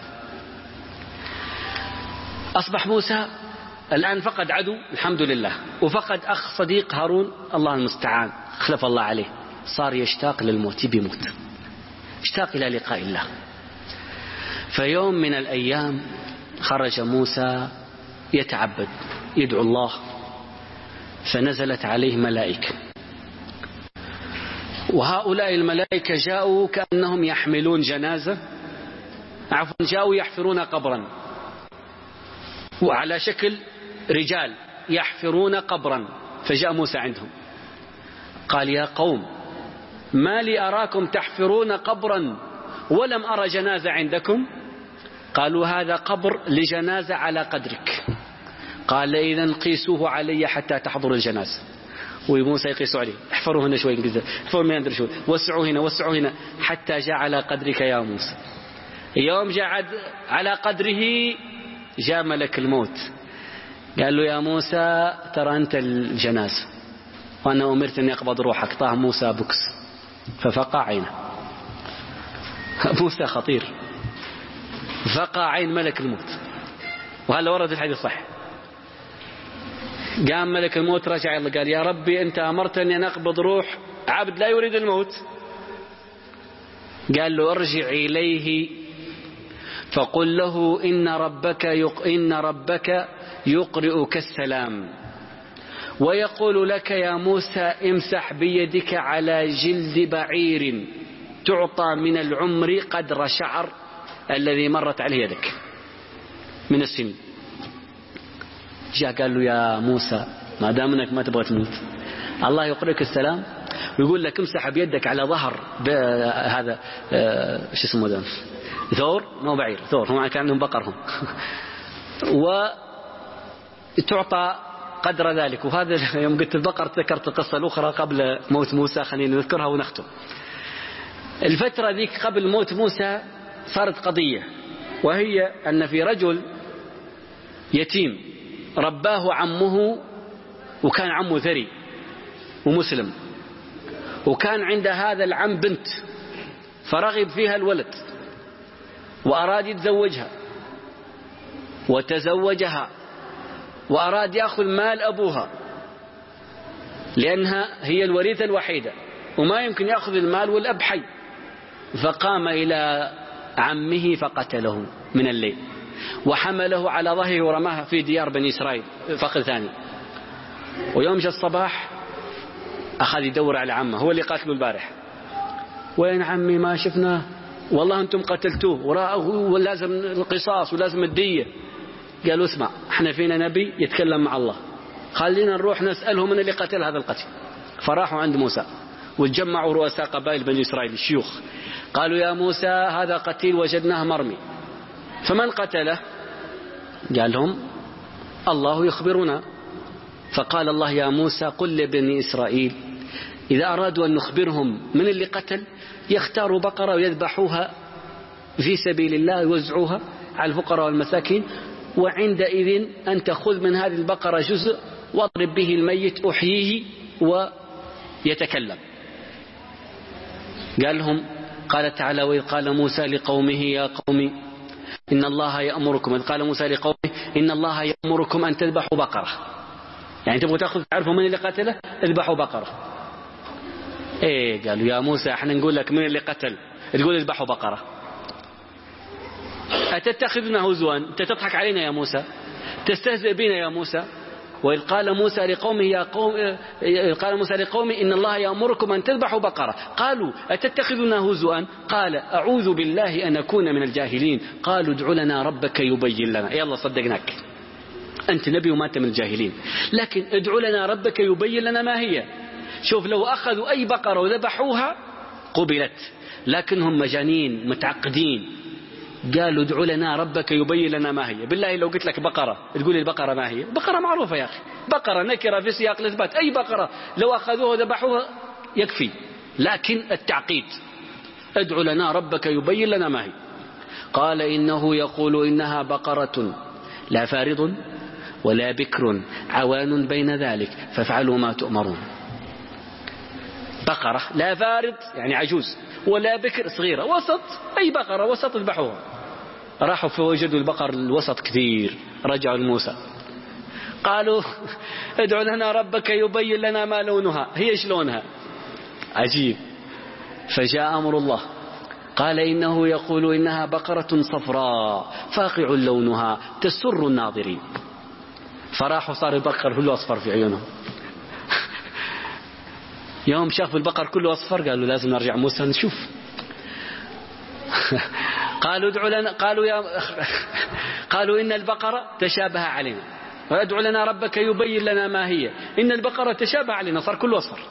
أصبح موسى الآن فقد عدو الحمد لله، وفقد أخ صديق هارون الله المستعان، خلف الله عليه، صار يشتاق للموت، بيموت، اشتاق إلى لقاء الله. فيوم من الأيام خرج موسى يتعبد يدعو الله، فنزلت عليه ملائكة، وهؤلاء الملائكة جاءوا كأنهم يحملون جنازة، عفوا جاءوا يحفرون قبرا، وعلى شكل رجال يحفرون قبرا. فجاء موسى عندهم قال يا قوم ما لي أراكم تحفرون قبرا ولم أرى جنازة عندكم؟ قالوا هذا قبر لجنازة على قدرك. قال إذن قيسوه علي حتى تحضر الجنازة. وموسى يقيسوا عليه، احفروا هنا شوي انقذ، احفروا من يندر شوي، وسعوا هنا وسعوا هنا، حتى جاء على قدرك يا موسى. يوم جاء على قدره جاء ملك الموت قال له يا موسى ترى أنت الجنازة وأنا أمرت أن يقبض روحك. طاه موسى بكس ففقع عينه. موسى خطير، فقع عين ملك الموت، وهذا ورد الحديث صح. قام ملك الموت رجع الله قال يا ربي أنت أمرتني أن أقبض روح عبد لا يريد الموت. قال له ارجع إليه فقل له إن ربك يق... إن ربك يقرئك السلام ويقول لك يا موسى امسح بيدك على جلد بعير تعطى من العمر قدر شعر الذي مرت عليه يدك من السن. جاء قال له يا موسى ما دام انك ما تبغى تموت الله يقرئك السلام ويقول لك امسح بيدك على ظهر هذا ايش اسمه ده ثور، مو بعير، ثور، هم كان عندهم بقرهم وتعطى قدر ذلك. وهذا يوم قلت البقر ذكرت القصة الأخرى قبل موت موسى، خلينا نذكرها ونختم. الفترة ذيك قبل موت موسى صارت قضية، وهي أن في رجل يتيم رباه عمه وكان عمه ثري ومسلم، وكان عند هذا العم بنت فرغب فيها الولد وأراد يتزوجها وتزوجها، وأراد يأخذ مال أبوها لأنها هي الوريثة الوحيدة وما يمكن يأخذ المال والأب حي. فقام إلى عمه فقتله من الليل وحمله على ظهره ورماه في ديار بني إسرائيل فخر ثاني. ويوم جاء الصباح أخذ يدور على عمه، هو اللي قاتله البارح. وين عمي؟ ما شفناه، والله أنتم قتلتوه ولازم القصاص ولازم الدية. قالوا اسمع، احنا فينا نبي يتكلم مع الله، خلينا نروح نسأله من اللي قتل هذا القتل. فراحوا عند موسى وتجمعوا رؤساء قبائل بني إسرائيل الشيوخ، قالوا يا موسى هذا قتيل وجدناه مرمي، فمن قتله؟ قال لهم الله يخبرنا. فقال الله يا موسى قل لبني إسرائيل إذا أرادوا أن نخبرهم من اللي قتل يختاروا بقرة ويذبحوها في سبيل الله يوزعوها على الفقراء والمساكين، وعندئذ أنت خذ من هذه البقرة جزء واضرب به الميت أحييه ويتكلم. قال لهم قال تعالى وإذ قال موسى لقومه يا قوم إن الله يأمركم، إذ قال موسى لقومه إن الله يأمركم أن تذبحوا بقرة، يعني تبغوا تأخذ تعرفوا من اللي قتله اذبحوا بقرة. ايه قالوا يا موسى احنا نقول لك من اللي قتل تقول اذبحوا بقرة، أتتخذنا هزوا؟ أنت تضحك علينا يا موسى، تستهزئ بنا يا موسى. وإذ قال موسى لقومه يا قوم قال موسى لقومه إن الله يأمركم أن تذبحوا بقرة، قالوا أتتخذنا هزوا؟ قال أعوذ بالله أن أكون من الجاهلين. قالوا ادع لنا ربك يبين لنا. يلا صدقناك، أنت نبي وما أنت من الجاهلين، لكن ادع لنا ربك يبين لنا ما هي. شوف لو أخذوا أي بقرة وذبحوها قبلت، لكنهم مجانين متعقدين. قالوا ادع لنا ربك يبين لنا ما هي. بالله لو قلت لك بقرة تقول لي البقرة ما هي؟ بقرة معروفة يا أخي، بقرة نكرة في سياق الإثبات، أي بقرة لو أخذوها وذبحوها يكفي، لكن التعقيد ادع لنا ربك يبين لنا ما هي. قال إنه يقول إنها بقرة لا فارض ولا بكر عوان بين ذلك فافعلوا ما تؤمرون. بقرة لا فارض يعني عجوز، ولا بكر صغيرة، وسط، أي بقرة وسط اذبحوها. راحوا فوجدوا البقر الوسط كثير، رجعوا لموسى قالوا ادعوا لنا ربك يبين لنا ما لونها، هي شلونها؟ عجيب. فجاء أمر الله قال إنه يقول إنها بقرة صفراء فاقع لونها تسر الناظرين. فراحوا صار البقر كله أصفر في عيونهم. يوم شافوا البقر كله أصفر قالوا لازم نرجع موسى نشوف. قالوا ادعوا لنا قالوا يا قالوا إن البقرة تشابه علينا وادعوا لنا ربك يبين لنا ما هي. إن البقرة تشابه علينا، صار كله أصفر.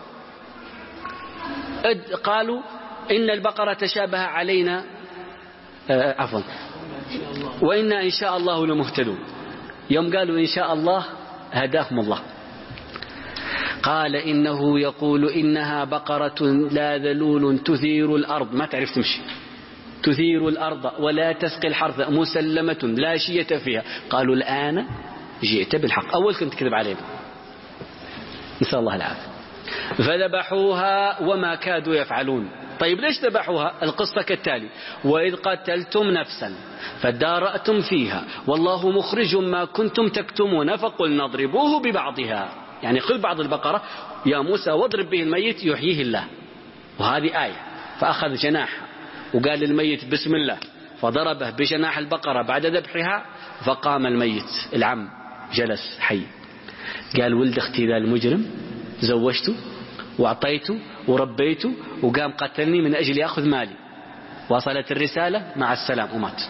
قالوا إن البقرة تشابه علينا آه عفوا وإنا إن شاء الله لمهتدون. يوم قالوا إن شاء الله هداهم الله. قال إنه يقول إنها بقرة لا ذلول تثير الأرض، ما تعرف تمشي، تثير الأرض ولا تسقي الحرث مسلمة لا شية فيها. قالوا الآن جئت بالحق، أول كنت تكذب علينا، نسأل الله العافية. فذبحوها وما كادوا يفعلون. طيب ليش ذبحوها؟ القصة كالتالي: وإذ قتلتم نفسا فادارأتم فيها والله مخرج ما كنتم تكتمون فقلنا اضربوه ببعضها، يعني خذ بعض البقرة يا موسى واضرب به الميت يحييه الله. وهذه آية. فأخذ جناحها وقال للميت بسم الله، فضربه بجناح البقرة بعد ذبحها فقام الميت، العم جلس حي. قال ولد اختي ذا المجرم زوجته وأعطيته وربيته وقام قتلني من أجل يأخذ مالي. وصلت الرسالة مع السلام ومات.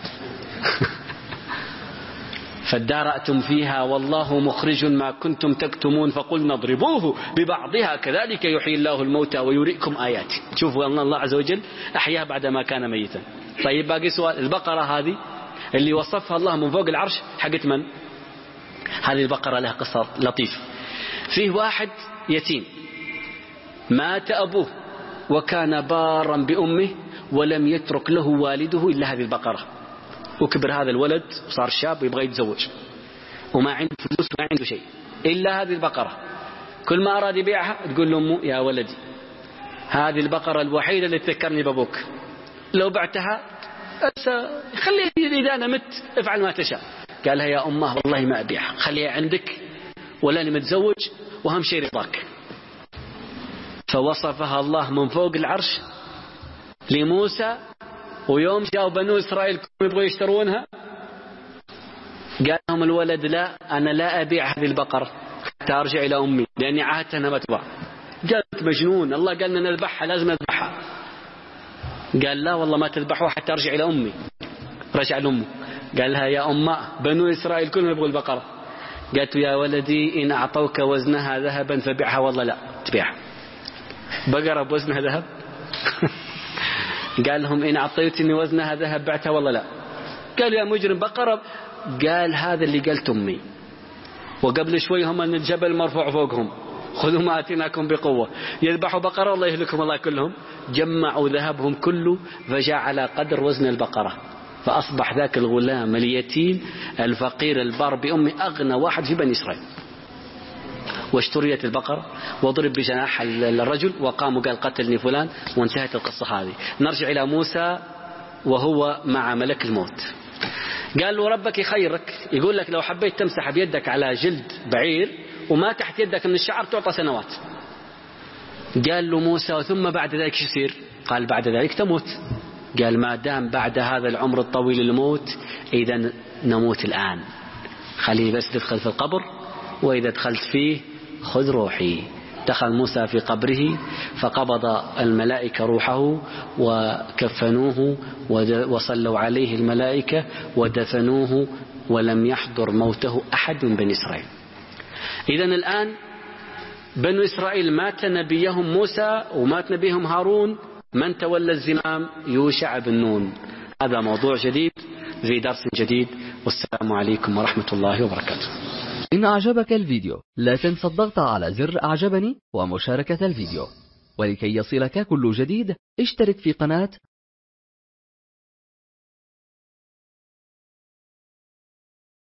فادارأتم فيها والله مخرج ما كنتم تكتمون فقلنا اضربوه ببعضها كذلك يحيي الله الموتى ويريكم آياته. شوفوا أن الله عز وجل أحياها بعدما كان ميتا. طيب باقي سؤال: البقرة هذه اللي وصفها الله من فوق العرش حقت من؟ هذه البقرة لها قصة لطيف. فيه واحد يتيم مات أبوه وكان بارا بأمه ولم يترك له والده إلا هذه البقرة، وكبر هذا الولد وصار شاب ويبغى يتزوج وما عنده فلوس وما عنده شيء، إلا هذه البقرة. كل ما أراد يبيعها تقول لأمه يا ولدي هذه البقرة الوحيدة اللي تذكرني بابوك، لو بعتها خلي إذا أنا مت افعل ما تشاء. قالها يا أمه والله ما أبيعها، خليها عندك ولا أنا متزوج وهم شيء رضاك. فوصفها الله من فوق العرش لموسى. ويوم جاءوا بنو إسرائيل يبغوا يشترونها قال لهم الولد لا أنا لا أبيع هذه البقرة حتى أرجع إلى أمي لأني عاهدت أنها ما تباع. قالت مجنون، الله قال لنا نذبحها لازم نذبحها. قال لا والله ما تذبحوها حتى أرجع إلى أمي. رجع لأمه قال لها يا أمه بنو إسرائيل كلهم يبغوا البقرة. قالت يا ولدي إن أعطوك وزنها ذهبا فبيعها والله لا تبيعها. بقرة بوزنها ذهب؟ قال لهم إن أعطيتني وزنها ذهب بعتها والله لا. قالوا يا مجرم بقرة. قال هذا اللي قلت أمي، وقبل شوي هم أن الجبل مرفوع فوقهم خذوا ما أتيناكم بقوة. يذبحوا بقرة الله يهلكهم الله كلهم. جمعوا ذهبهم كله فجاء على قدر وزن البقرة، فأصبح ذاك الغلام اليتيم الفقير البار بأمي أغنى واحد في بني إسرائيل. واشتريت البقرة وضرب بجناح الرجل وقام وقال قتلني فلان، وانتهت القصة هذه. نرجع إلى موسى وهو مع ملك الموت. قال له ربك يخيرك، يقول لك لو حبيت تمسح بيدك على جلد بعير وما تحت يدك من الشعر تعطى سنوات. قال له موسى ثم بعد ذلك شو يصير؟ قال بعد ذلك تموت. قال ما دام بعد هذا العمر الطويل الموت إذا نموت الآن، خليني بس تدخل في القبر وإذا دخلت فيه خذ روحي. دخل موسى في قبره فقبض الملائكة روحه وكفنوه وصلوا عليه الملائكة ودفنوه ولم يحضر موته أحد من بني إسرائيل. إذن الآن بنو إسرائيل مات نبيهم موسى ومات نبيهم هارون، من تولى الزمام؟ يوشع بن نون. هذا موضوع جديد في درس جديد، والسلام عليكم ورحمة الله وبركاته. إن أعجبك الفيديو لا تنسى الضغط على زر أعجبني ومشاركة الفيديو، ولكي يصلك كل جديد اشترك في قناة